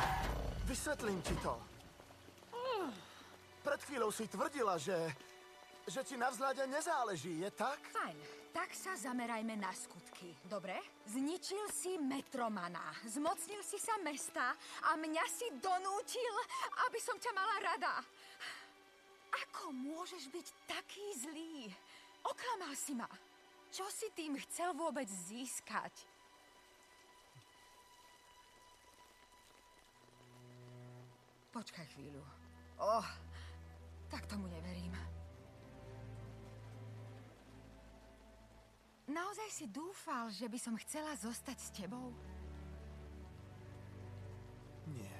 Vysvetlím ti to. Pred chvíľou si tvrdila, že že ti na vzhľade nezáleží, je tak? Fajn, tak sa zamerajme na skutky, dobre? Zničil si Metromana, zmocnil si sa mesta a mňa si donútil, aby som ťa mala rada. Ako môžeš byť taký zlý? Oklamal si ma. Čo si tým chcel vôbec získať? Počkaj chvíľu. Oh, tak tomu neverím. Naozaj si dúfal, že by som chcela zostať s tebou? Nie.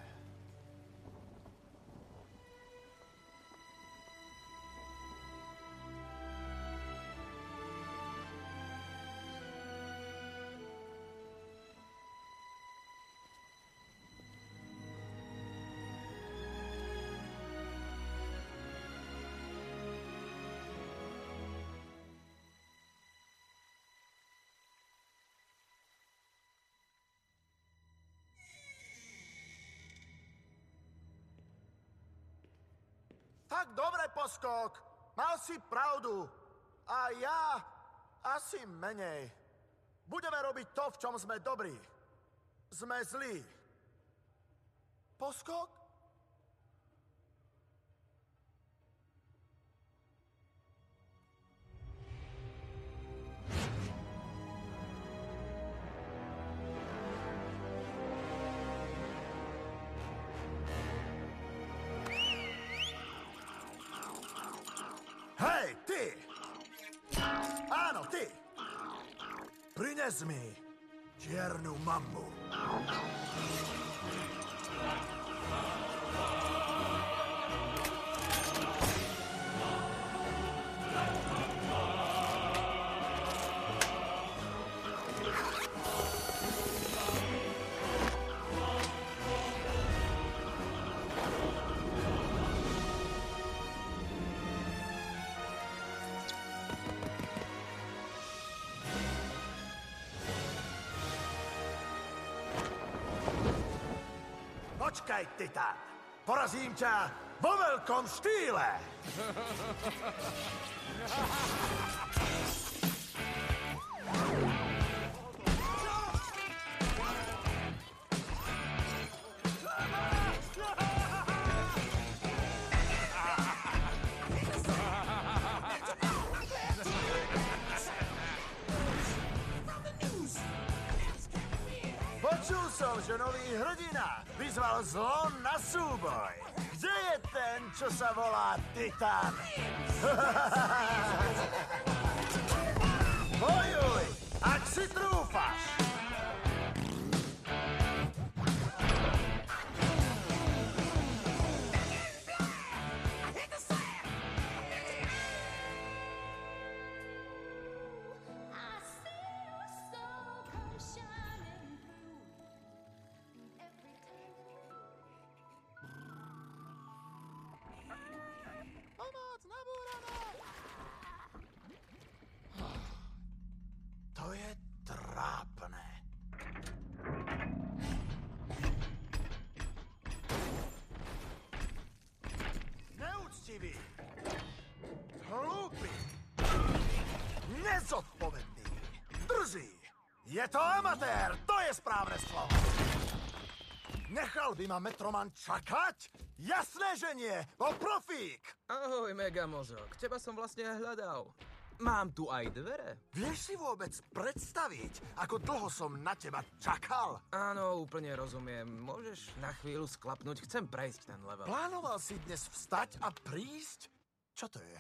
Tak dobre, Poskok. Mal si pravdu. A ja asi menej. Budeme robiť to, v čom sme dobrí. Sme zlí. Poskok? Hej, ty! Áno, ty! Prines mi čiernu mambu. Počkaj, Titán. Porazím ťa vo veľkom štýle. Počul som, že nový hrdina vyzval zlo na súboj. Kde je ten, čo sa volá Titán? Bojuj, ak si trúfaš! To je trápne. Neúctivý. Hlúpy. Nezodpovedný. Drzý. Je to amatér. To je správne slovo. Nechal by ma Metroman čakať? Jasné, že nie. Bol profík. Ahoj, Megamozog. Teba som vlastne hľadal. Mám tu aj dvere. Vieš si vôbec predstaviť, ako dlho som na teba čakal? Áno, úplne rozumiem. Môžeš na chvíľu sklapnúť? Chcem prejsť ten level. Plánoval si dnes vstať a prísť? Čo to je?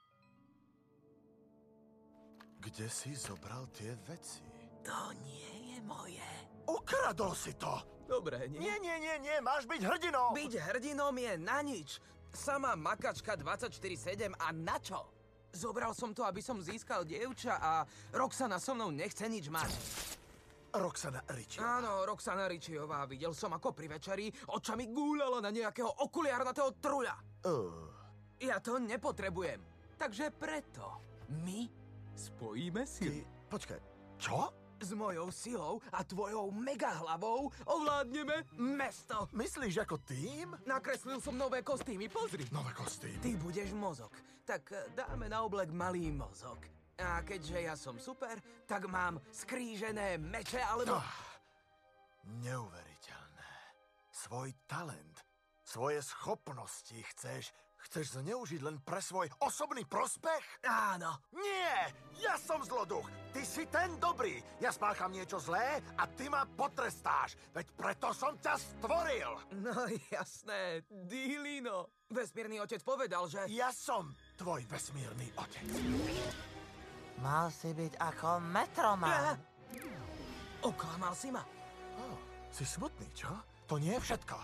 Kde si zobral tie veci? To nie je moje. Ukradol si to! Dobre, nie? Nie, nie, nie, nie, máš byť hrdinom! Byť hrdinom je na nič. Sama makačka dvadsaťštyri sedem a na čo? Zobral som to, aby som získal dievča a Roxana so mnou nechce nič mať. Roxana Ričiová. Áno, Roxana Ričiová. Videl som, ako pri večeri očami gúľala na nejakého okuliarnatého truľa. Uh. Ja to nepotrebujem. Takže preto my spojíme si. Ty, počkaj, čo? S mojou silou a tvojou megahlavou ovládneme mesto. Myslíš ako tým? Nakreslil som nové kostýmy, pozri. Nové kostýmy? Ty budeš mozog. tak dáme na oblek malý mozog. A keďže ja som super, tak mám skrížené meče alebo... Oh, neuveriteľné. Svoj talent, svoje schopnosti chceš... Chceš zneužiť len pre svoj osobný prospech? Áno. Nie! Ja som zloduch! Ty si ten dobrý! Ja spácham niečo zlé a ty ma potrestáš! Veď preto som ťa stvoril! No jasné, Dílino. Vesmírny otec povedal, že... Ja som tvoj vesmírny otec. Mal si byť ako Metroman. Oklamal si ma. Oh, si smutný, čo? To nie je všetko.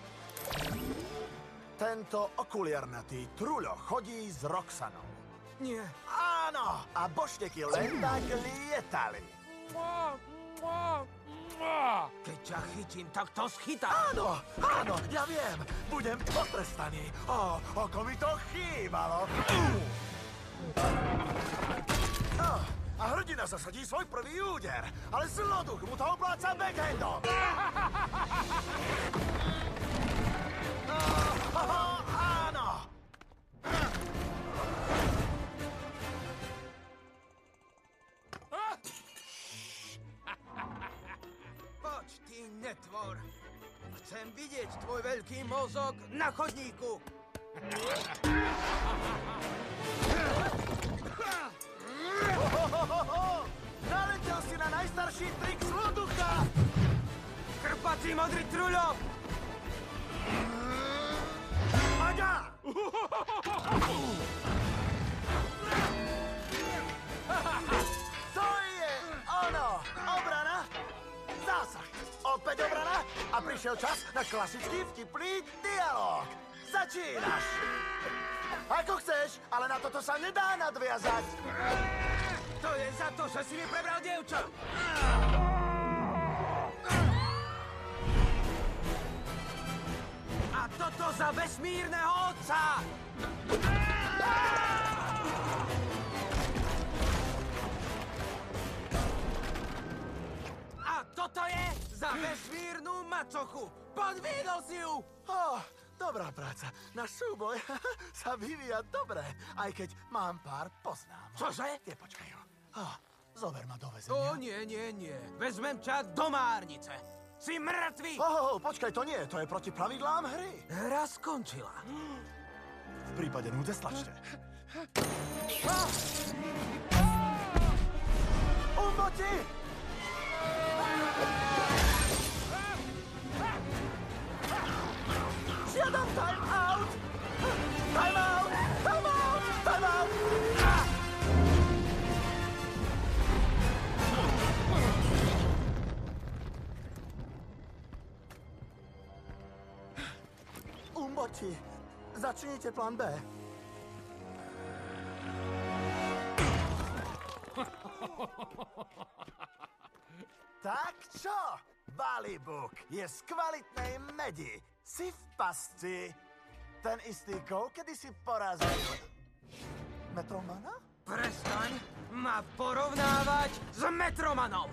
Tento okuliarnatý Trulo chodí s Roxanou. Nie. Áno, a bošteky len tak lietali. Keď ťa chytím, tak to schytám. Áno, áno, ja viem. Budem potrestaný. O, oko mi to chýbalo. Oh, a hrdina zasadí svoj prvý úder, ale zloduch mu to obláca backhandom. Oh, áno! Poď, ty netvor. Chcem vidieť tvoj veľký mozog na chodníku. Naletel si na najstarší trik zloducha! Krpatý modrý Trulo! Maďa! To je ono! Obrana! Zásah! Opäť obrana! A prišiel čas na klasický vtipný dialóg! Začínaš! Ako chceš, ale na toto sa nedá nadviazať! To je za to, že si mi prebral dievča! A toto za vesmírneho otca! A toto je za vesmírnu mačochu! Podviedol si ju! Oh, dobrá práca. Náš súboj sa vyvíja dobre, aj keď mám pár poznám. Čože? Tie počkajú. Oh, zober ma do väzenia. O, nie, nie, nie. Vezmem ťa do márnice. Si mŕtvý! Oh, oh, počkaj, to nie. To je proti pravidlám hry. Hra skončila. V prípade núdze stlačte. Umboti! Žiadam time out! Time out! Time out! Time out! Umboti, začnite plán B. Tak čo? Balibuk je z kvalitnej medi. Si v pasci. Ten istý kov, kedy si porazil Metromana? Prestaň ma porovnávať s Metromanom!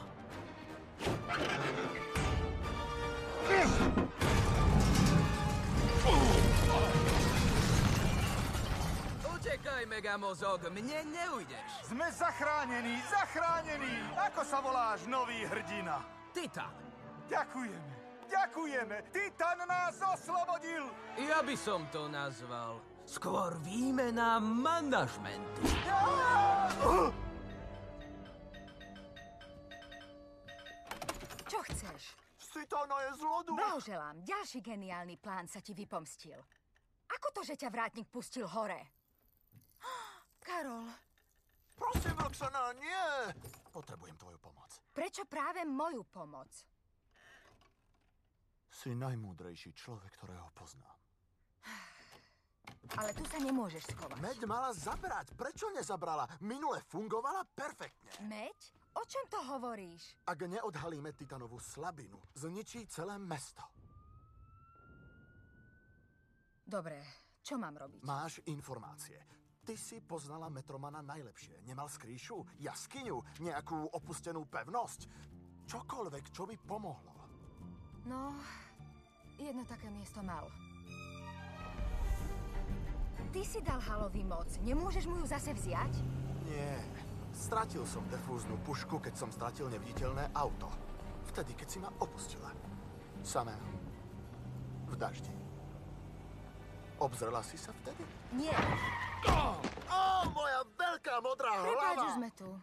Utekaj, Megamozog, mne neujdeš. Sme zachránení, zachránení! Ako sa voláš, nový hrdina? Titan. Ďakujeme, ďakujeme! Titan nás oslobodil! Ja by som to nazval skôr výmena manažmentu. Čo chceš? Citana je zloduch. Blahoželám, ďalší geniálny plán sa ti vypomstil. Ako to, že ťa vrátnik pustil hore? Karol. Prosím, Roxana, nie. Potrebujem tvoju pomoc. Prečo práve moju pomoc? Si najmúdrejší človek, ktorého poznám. Ale tu sa nemôžeš schovať. Meď mala zabrať. Prečo nezabrala? Minule fungovala perfektne. Meď? O čom to hovoríš? Ak neodhalíme Titanovú slabinu, zničí celé mesto. Dobre, čo mám robiť? Máš informácie. Ty si poznala Metromana najlepšie. Nemal skrýšu, jaskyňu, nejakú opustenú pevnosť. Čokoľvek, čo by pomohlo. No, jedno také miesto mal. ty si dal Halovi moc. Nemôžeš mu ju zase vziať? Nie. Stratil som defúznu pušku, keď som stratil neviditeľné auto. Vtedy, keď si ma opustila. Samého. V daždi. Obzrela si sa vtedy? Nie. Ó, oh, moja veľká modrá hlava! Prepáč, už sme tu.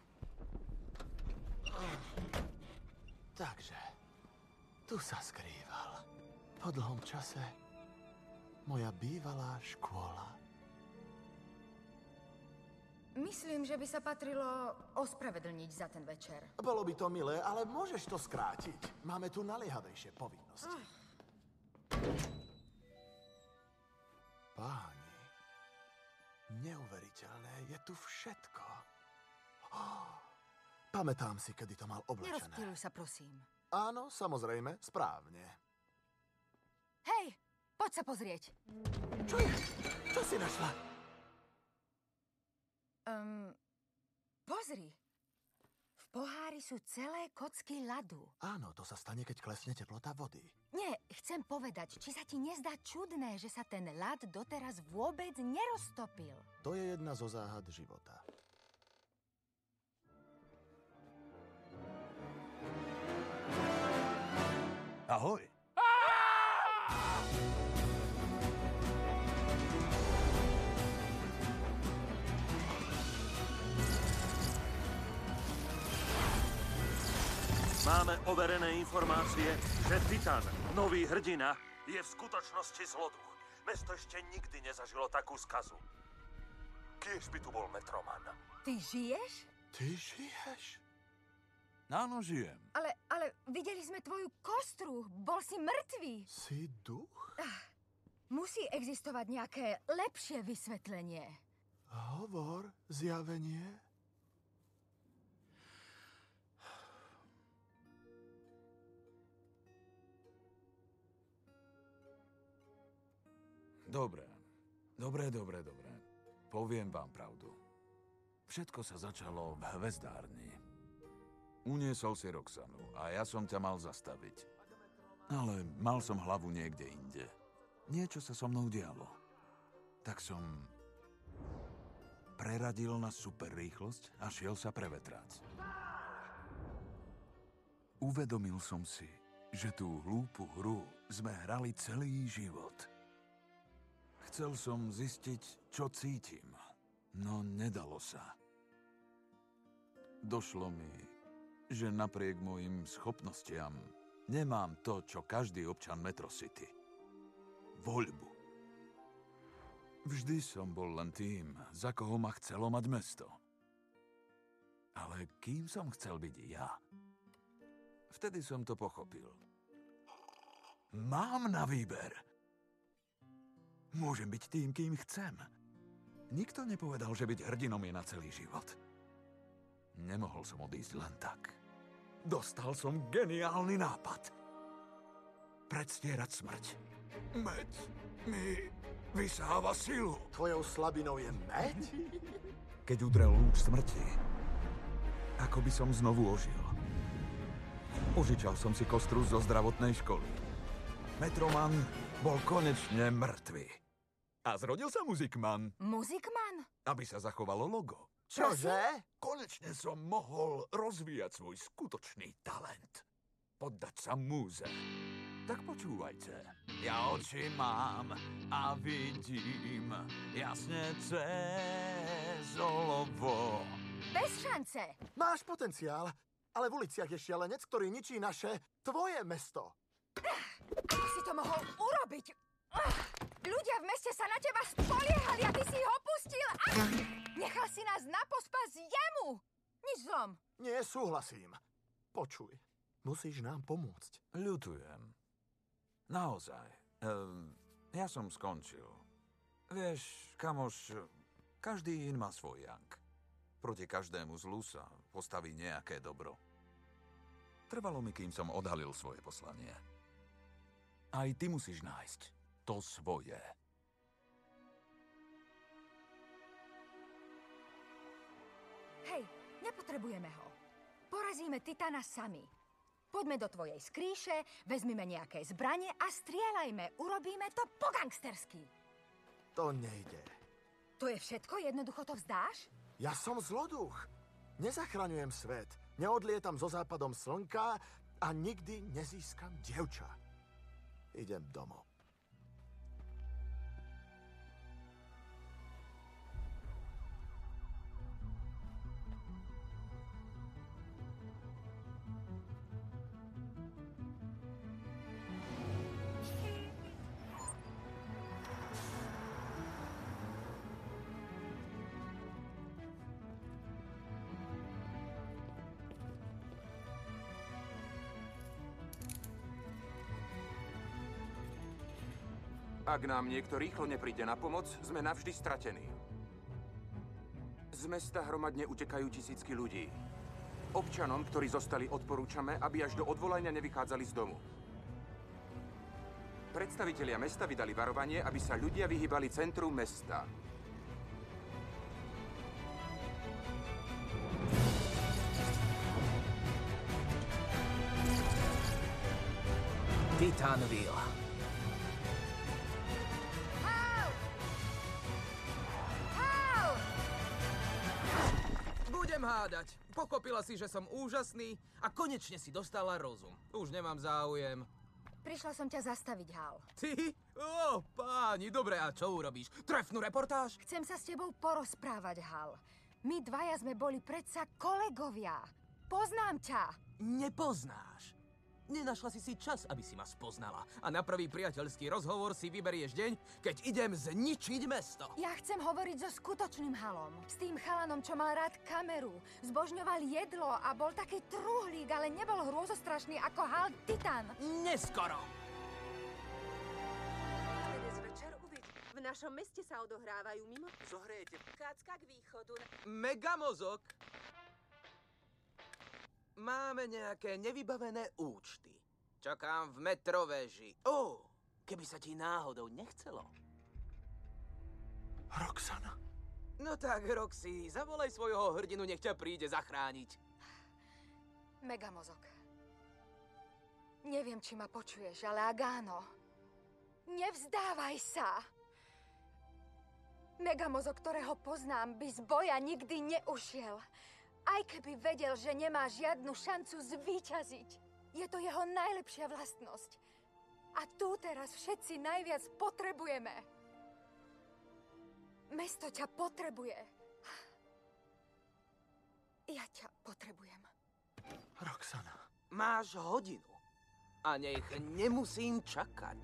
Takže, tu sa skrýval. Po dlhom čase moja bývalá škôla. Myslím, že by sa patrilo ospravedlniť za ten večer. Bolo by to milé, ale môžeš to skrátiť. Máme tu naliehavejšie povinnosti. Oh. Páni, neuveriteľné, je tu všetko. Oh, pamätám si, kedy to mal oblečené. Nerozptýluj sa, prosím. Áno, samozrejme, správne. Hej, poď sa pozrieť. Čo je? Čo si našla? Um, pozri. V pohári sú celé kocky ľadu. Áno, to sa stane, keď klesne teplota vody. Nie, chcem povedať, či sa ti nezdá čudné, že sa ten ľad doteraz vôbec neroztopil. To je jedna zo záhad života. Ahoj. Máme overené informácie, že Titan, nový hrdina, je v skutočnosti zloduch. Mesto ešte nikdy nezažilo takú skazu. Kiež by tu bol Metroman. Ty žiješ? Ty žiješ? Áno, žijem. Ale, ale videli sme tvoju kostru. Bol si mŕtvý. Si duch? Musí existovať nejaké lepšie vysvetlenie. Hovor, zjavenie. Dobre. Dobre, dobre, dobre. Poviem vám pravdu. Všetko sa začalo v hvezdárni. Uniesol si Roxanu a ja som ťa mal zastaviť. Ale mal som hlavu niekde inde. Niečo sa so mnou dialo. Tak som preradil na superrýchlosť a šiel sa prevetrať. Uvedomil som si, že tú hlúpu hru sme hrali celý život. Chcel som zistiť, čo cítim, no nedalo sa. Došlo mi, že napriek mojim schopnostiam nemám to, čo každý občan Metro City. Voľbu. Vždy som bol len tým, za koho ma chcelo mať mesto. Ale kým som chcel byť ja? Vtedy som to pochopil. Mám na výber. Môžem byť tým, kým chcem. Nikto nepovedal, že byť hrdinom je na celý život. Nemohol som odísť len tak. Dostal som geniálny nápad. Predstierať smrť. Meď mi vysáva silu. Tvojou slabinou je meď? Keď udrel lúč smrti, ako by som znovu ožil. Požičal som si kostru zo zdravotnej školy. Metroman bol konečne mŕtvy. A zrodil sa Muzikman. Muzikman? Aby sa zachovalo logo. Čože? Konečne som mohol rozvíjať svoj skutočný talent. Poddať sa múze. Tak počúvajte. Ja oči mám a vidím jasne cez olovo. Bez šance. Máš potenciál, ale v uliciach je šialenec, ktorý ničí naše, tvoje mesto. Ako si to mohol urobiť? Ľudia v meste sa na teba spoliehali a ty si ho pustil. Nechal si nás na pospas jemu. Nič zlom. Nie, súhlasím. Počuj, musíš nám pomôcť. Ľutujem. Naozaj. Ehm, ja som skončil. Vieš, kamoš, každý in má svoj jank. Proti každému zlu sa postaví nejaké dobro. Trvalo mi, kým som odhalil svoje poslanie. Aj ty musíš nájsť to svoje. Hej, nepotrebujeme ho. Porazíme Titana sami. Poďme do tvojej skrýše, vezmime nejaké zbranie a strieľajme. Urobíme to po gangstersky. To nejde. To je všetko? Jednoducho to vzdáš? Ja som zloduch. Nezachraňujem svet. Neodlietam so západom slnka a nikdy nezískam dievča. Idem domov. Ak nám niekto rýchlo nepríde na pomoc, sme navždy stratení. Z mesta hromadne utekajú tisícky ľudí. Občanom, ktorí zostali, odporúčame, aby až do odvolania nevychádzali z domu. Predstavitelia mesta vydali varovanie, aby sa ľudia vyhýbali centru mesta. Titanville. Budem hádať. Pochopila si, že som úžasný a konečne si dostala rozum. Už nemám záujem. Prišla som ťa zastaviť, Hal. Ty? Ó, páni, dobre, a čo urobíš? Trefnú reportáž? Chcem sa s tebou porozprávať, Hal. My dvaja sme boli predsa kolegovia. Poznám ťa. Nepoznáš. Nenašla si si čas, aby si ma spoznala. A na prvý priateľský rozhovor si vyberieš deň, keď idem zničiť mesto. Ja chcem hovoriť so skutočným Halom. S tým chalanom, čo mal rád kameru. Zbožňoval jedlo a bol taký truhlík, ale nebol hrôzostrašný ako Hal Titan. Neskoro. Dnes večer uvidí. V našom meste sa odohrávajú mimo. Zohrejete. Kácka k východu. Megamozog. Máme nejaké nevybavené účty. Čakám v metrovéži. Ó, keby sa ti náhodou nechcelo. Roxana. No tak, Roxy, zavolaj svojho hrdinu, nech ťa príde zachrániť. Megamozog. Neviem, či ma počuješ, ale ak áno, nevzdávaj sa. Megamozog, ktorého poznám, by z boja nikdy neušiel. Aj keby vedel, že nemá žiadnu šancu zvíťaziť. Je to jeho najlepšia vlastnosť. A tu teraz všetci najviac potrebujeme. Mesto ťa potrebuje. Ja ťa potrebujem. Roxana. Máš hodinu. A nech nemusím čakať.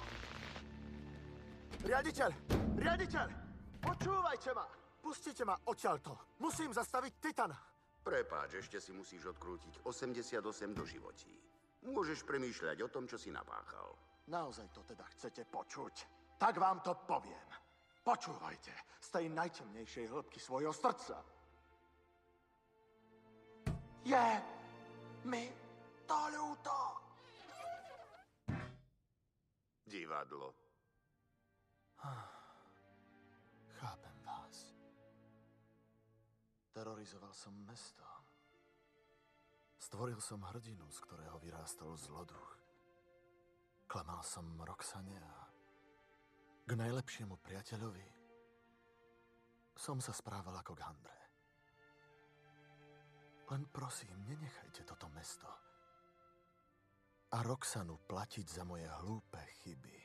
Riaditeľ! Riaditeľ! Počúvajte ma! Pustite ma odtiaľto. Musím zastaviť Titana. Prepáč, ešte si musíš odkrútiť osemdesiatosem doživotí. Môžeš premýšľať o tom, čo si napáchal. Naozaj to teda chcete počuť? Tak vám to poviem. Počúvajte z tej najtemnejšej hĺbky svojho srdca. Je mi to ľúto. Divadlo. Chápem vás. Terorizoval som mesto. Stvoril som hrdinu, z ktorého vyrástol zloduch. Klamal som Roxane a k najlepšiemu priateľovi som sa správal ako k handre. Len prosím, nenechajte toto mesto a Roxanu platiť za moje hlúpe chyby.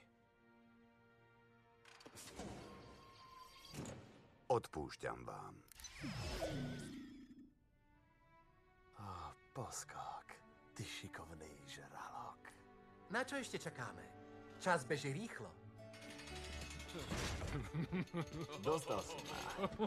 Odpúšťam vám. Oh, poskok, ty šikovný žralok. Na čo ešte čakáme? Čas beží rýchlo. Dostal som ma.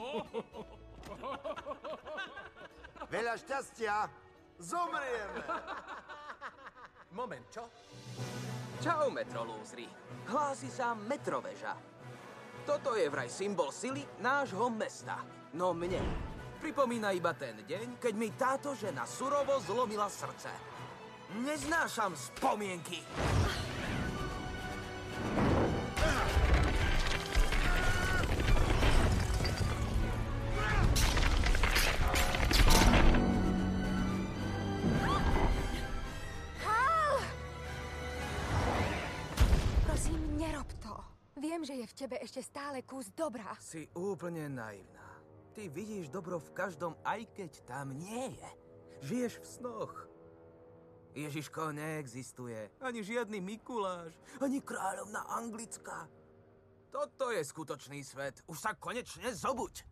Veľa šťastia. Zomrieme. Moment, čo? Čau, metrolúzri. Hlási sa metroveža. Toto je vraj symbol sily nášho mesta. No mne pripomína iba ten deň, keď mi táto žena surovo zlomila srdce. Neznášam spomienky. Prosím, nerob to. Viem, Viem, že je v tebe ešte stále kus dobra. Si úplne naivná. Ty vidíš dobro v každom, aj keď tam nie je. Žiješ v snoch. Ježiško neexistuje. Ani žiadny Mikuláš. Ani kráľovna Anglická. Toto je skutočný svet. Už sa konečne zobuď.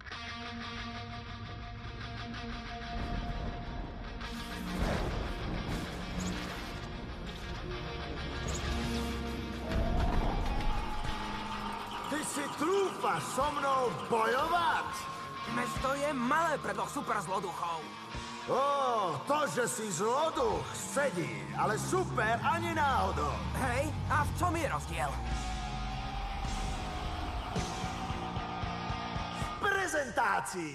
Ty si trúfaš so mnou bojovať? Mesto je malé pre dvoch super zloduchov. Ó, to, že si zloduch, sedí, ale super ani náhodou. Hej, a v čom je rozdiel? V prezentácii.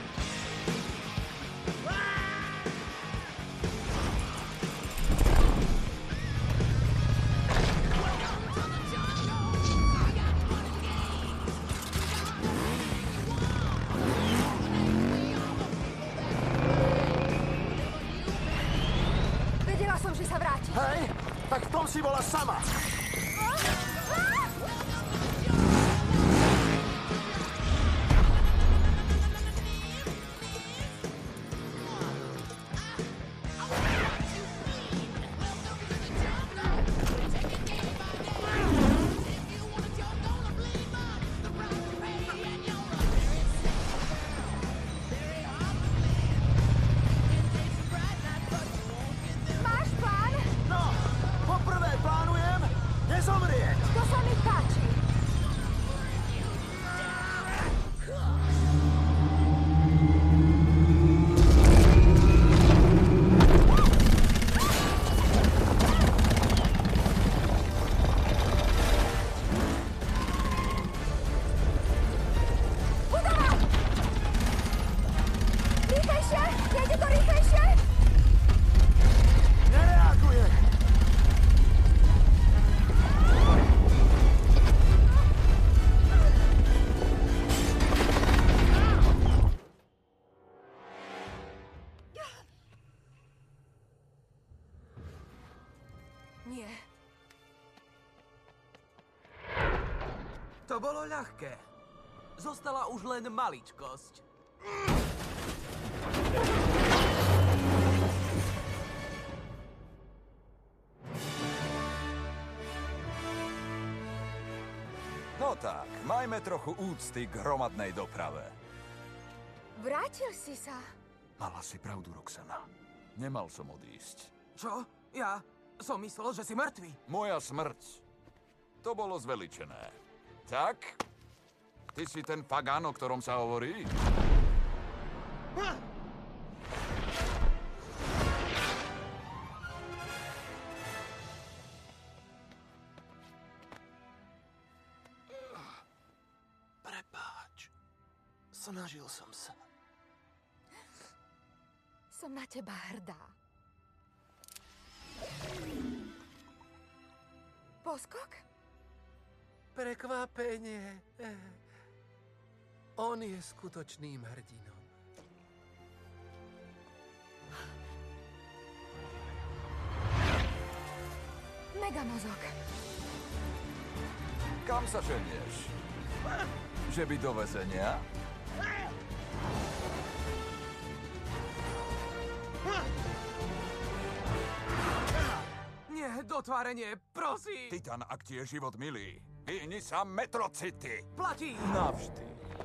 Hej, tak v tom si bola sama. Nie. To bolo ľahké. Zostala už len maličkosť. No tak, majme trochu úcty k hromadnej doprave. Vrátil si sa. Mala si pravdu, Roxana. Nemal som odísť. Čo? Ja som myslel, že si mŕtvy. Moja smrť. To bolo zveličené. Tak? Ty si ten pagán, o ktorom sa hovorí? Prepáč. Snažil som sa. Som na teba hrdá. Poskok? Prekvapenie. On je skutočným hrdinom. Megamozog. Kam sa ženieš? Že by do väzenia? Nie, do tváre nie, prosím. Titan, ak ti je život milý, vyhni sa Metrocity. Platí. Navždy.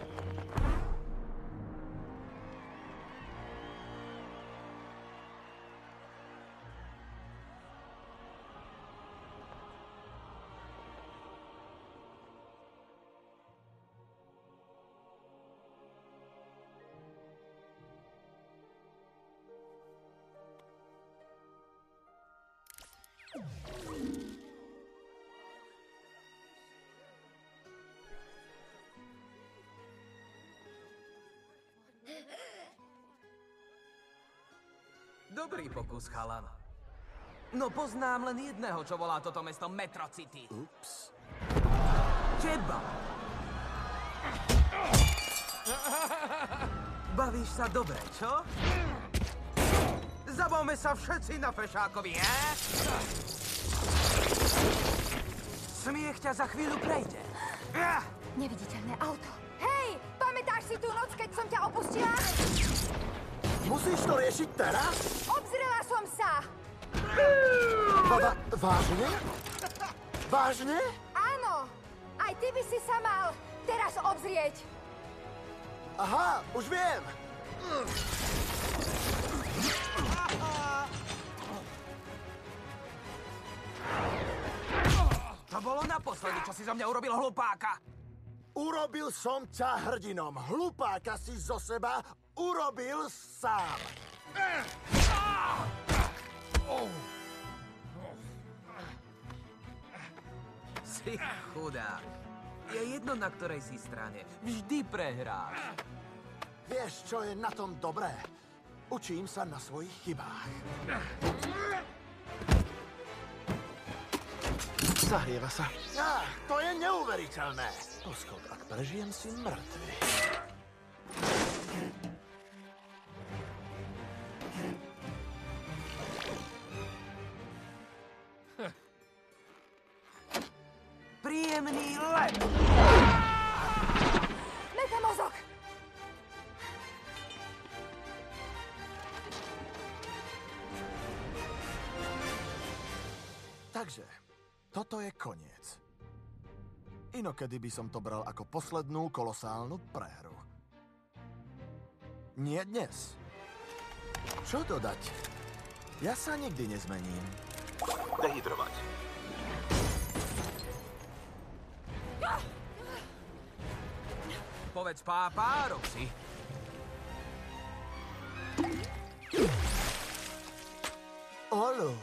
Dobrý pokus, chalan. No poznám len jedného, čo volá toto mesto Metrocity. Ups. Teba. Bavíš sa dobre, čo? Zabavme sa všetci na fešákovi, he? Smiech ťa za chvíľu prejde. Neviditeľné auto. Hej, pamätáš si tú noc, keď som ťa opustila? Musíš to riešiť teraz? Obzrela som sa. Va- vážne? Vážne? Áno, aj ty by si sa mal teraz obzrieť. Aha, už viem. To bolo naposledy, čo si zo mňa urobil hlupáka. Urobil som ťa hrdinom. Hlupáka si zo seba urobil sám. Si chudák. Je jedno, na ktorej si strane. Vždy prehráš. Vieš, čo je na tom dobré? Učím sa na svojich chybách. Zahrieva sa. Á, to je neuveriteľné. Poskok, ak prežijem, si mŕtvy. Príjemný let! Metamozog! Takže, toto je koniec. Inokedy by som to bral ako poslednú kolosálnu prehru. Nie dnes. Čo dodať? Ja sa nikdy nezmením. Dehydrovať. Povedz pápa, Roxy. Olo.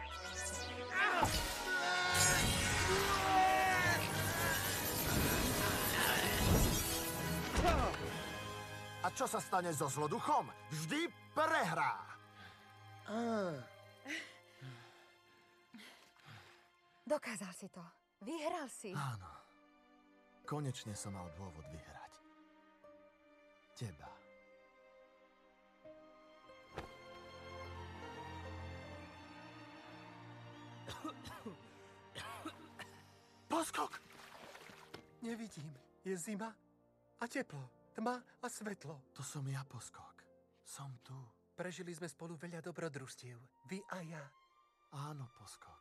A čo sa stane so zloduchom? Vždy prehrá. Dokázal si to. Vyhral si. Áno. Konečne som mal dôvod vyhrať. Teba. Poskok! Nevidím. Je zima a teplo. Tma a svetlo. To som ja, Poskok. Som tu. Prežili sme spolu veľa dobrodružstiev. Vy a ja. Áno, Poskok.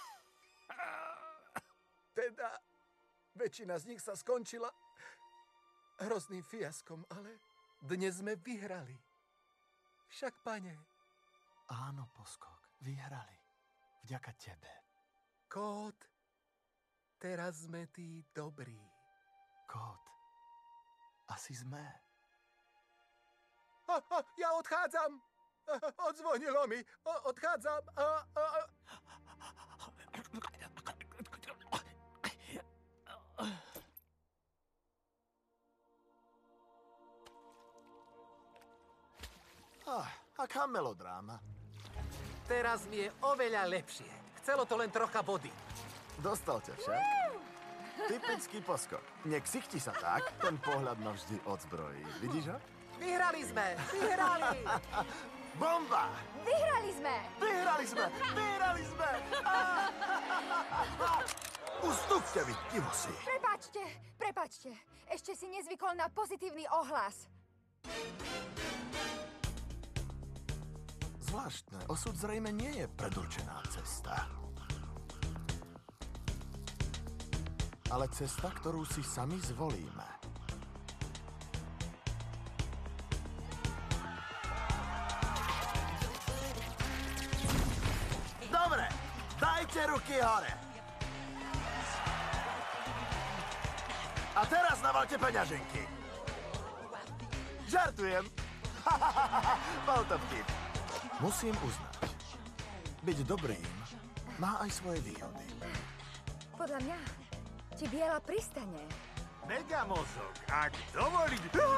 Teda, väčšina z nich sa skončila hrozným fiaskom, ale dnes sme vyhrali. Však, pane. Áno, Poskok, vyhrali. Vďaka tebe. Kód, teraz sme tí dobrí. Kód, asi sme. A, a, ja odchádzam. A, odzvonilo mi. A, odchádzam. A, a, a. Ah, aká melodráma. Teraz mi je oveľa lepšie. Chcelo to len trocha vody. Dostal ťa však. Typický Poskok. Neksichti sa tak, ten pohľad ma vždy odzbrojí. Vidíš ho? Vyhrali sme! Vyhrali! Bomba! Vyhrali sme! Vyhrali sme! Vyhrali sme! Ustúpte vy, divosi! Prepáčte, prepáčte. Ešte si nezvykol na pozitívny ohlas. Zvláštne, osud zrejme nie je predurčená cesta. Ale cesta, ktorú si sami zvolíme. Dobre, dajte ruky hore. A teraz navalte peňaženky. Žartujem. Bol to vtip. Musím uznať, byť dobrým má aj svoje výhody. Podľa mňa ti biela pristane. Megamozog, ak dovolí...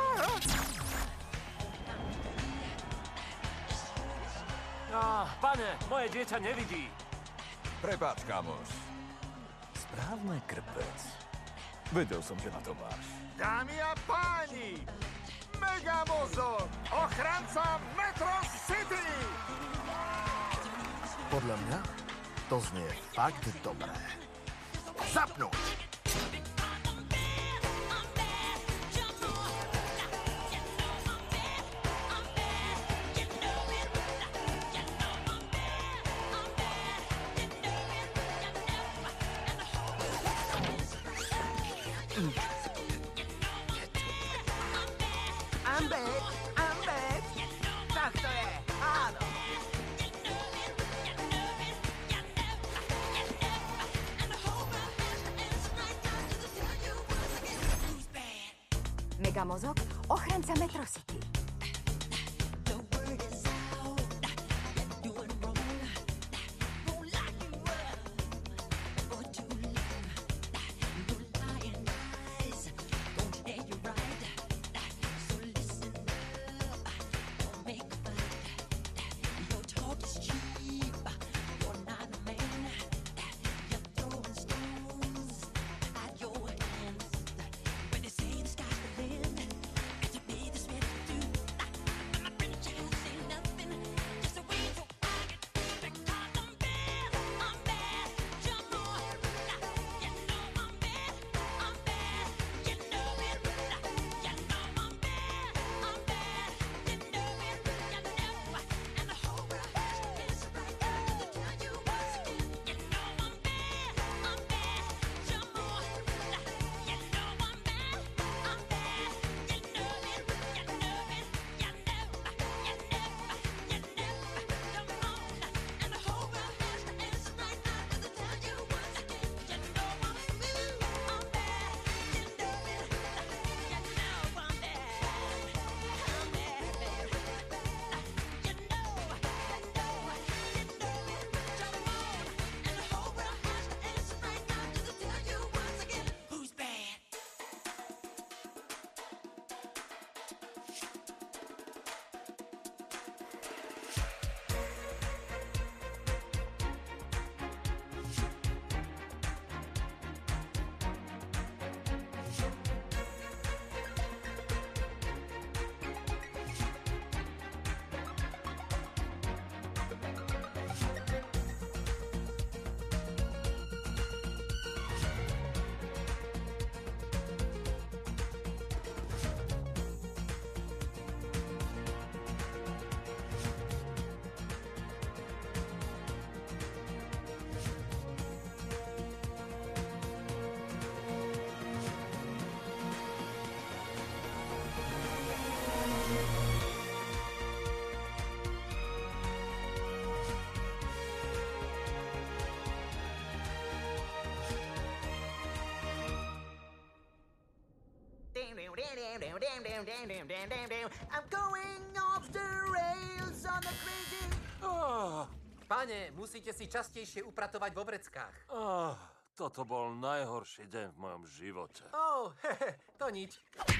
No, pane, moje dieťa nevidí. Prepáč, kamoš. Správne krpec. Vedel som, že na to máš. Dámy a páni, Megamozog, ochranca Metro City! Podľa mňa to znie fakt dobré. Zapnúť! I'm back, I'm back. Tak to je, áno. Megamozog, ochranca Metro City. I'm going off the rails on the crazy... Oh, pane, musíte si častejšie upratovať vo vreckách. Oh, toto bol najhorší deň v mojom živote. Oh, hehe, to nič.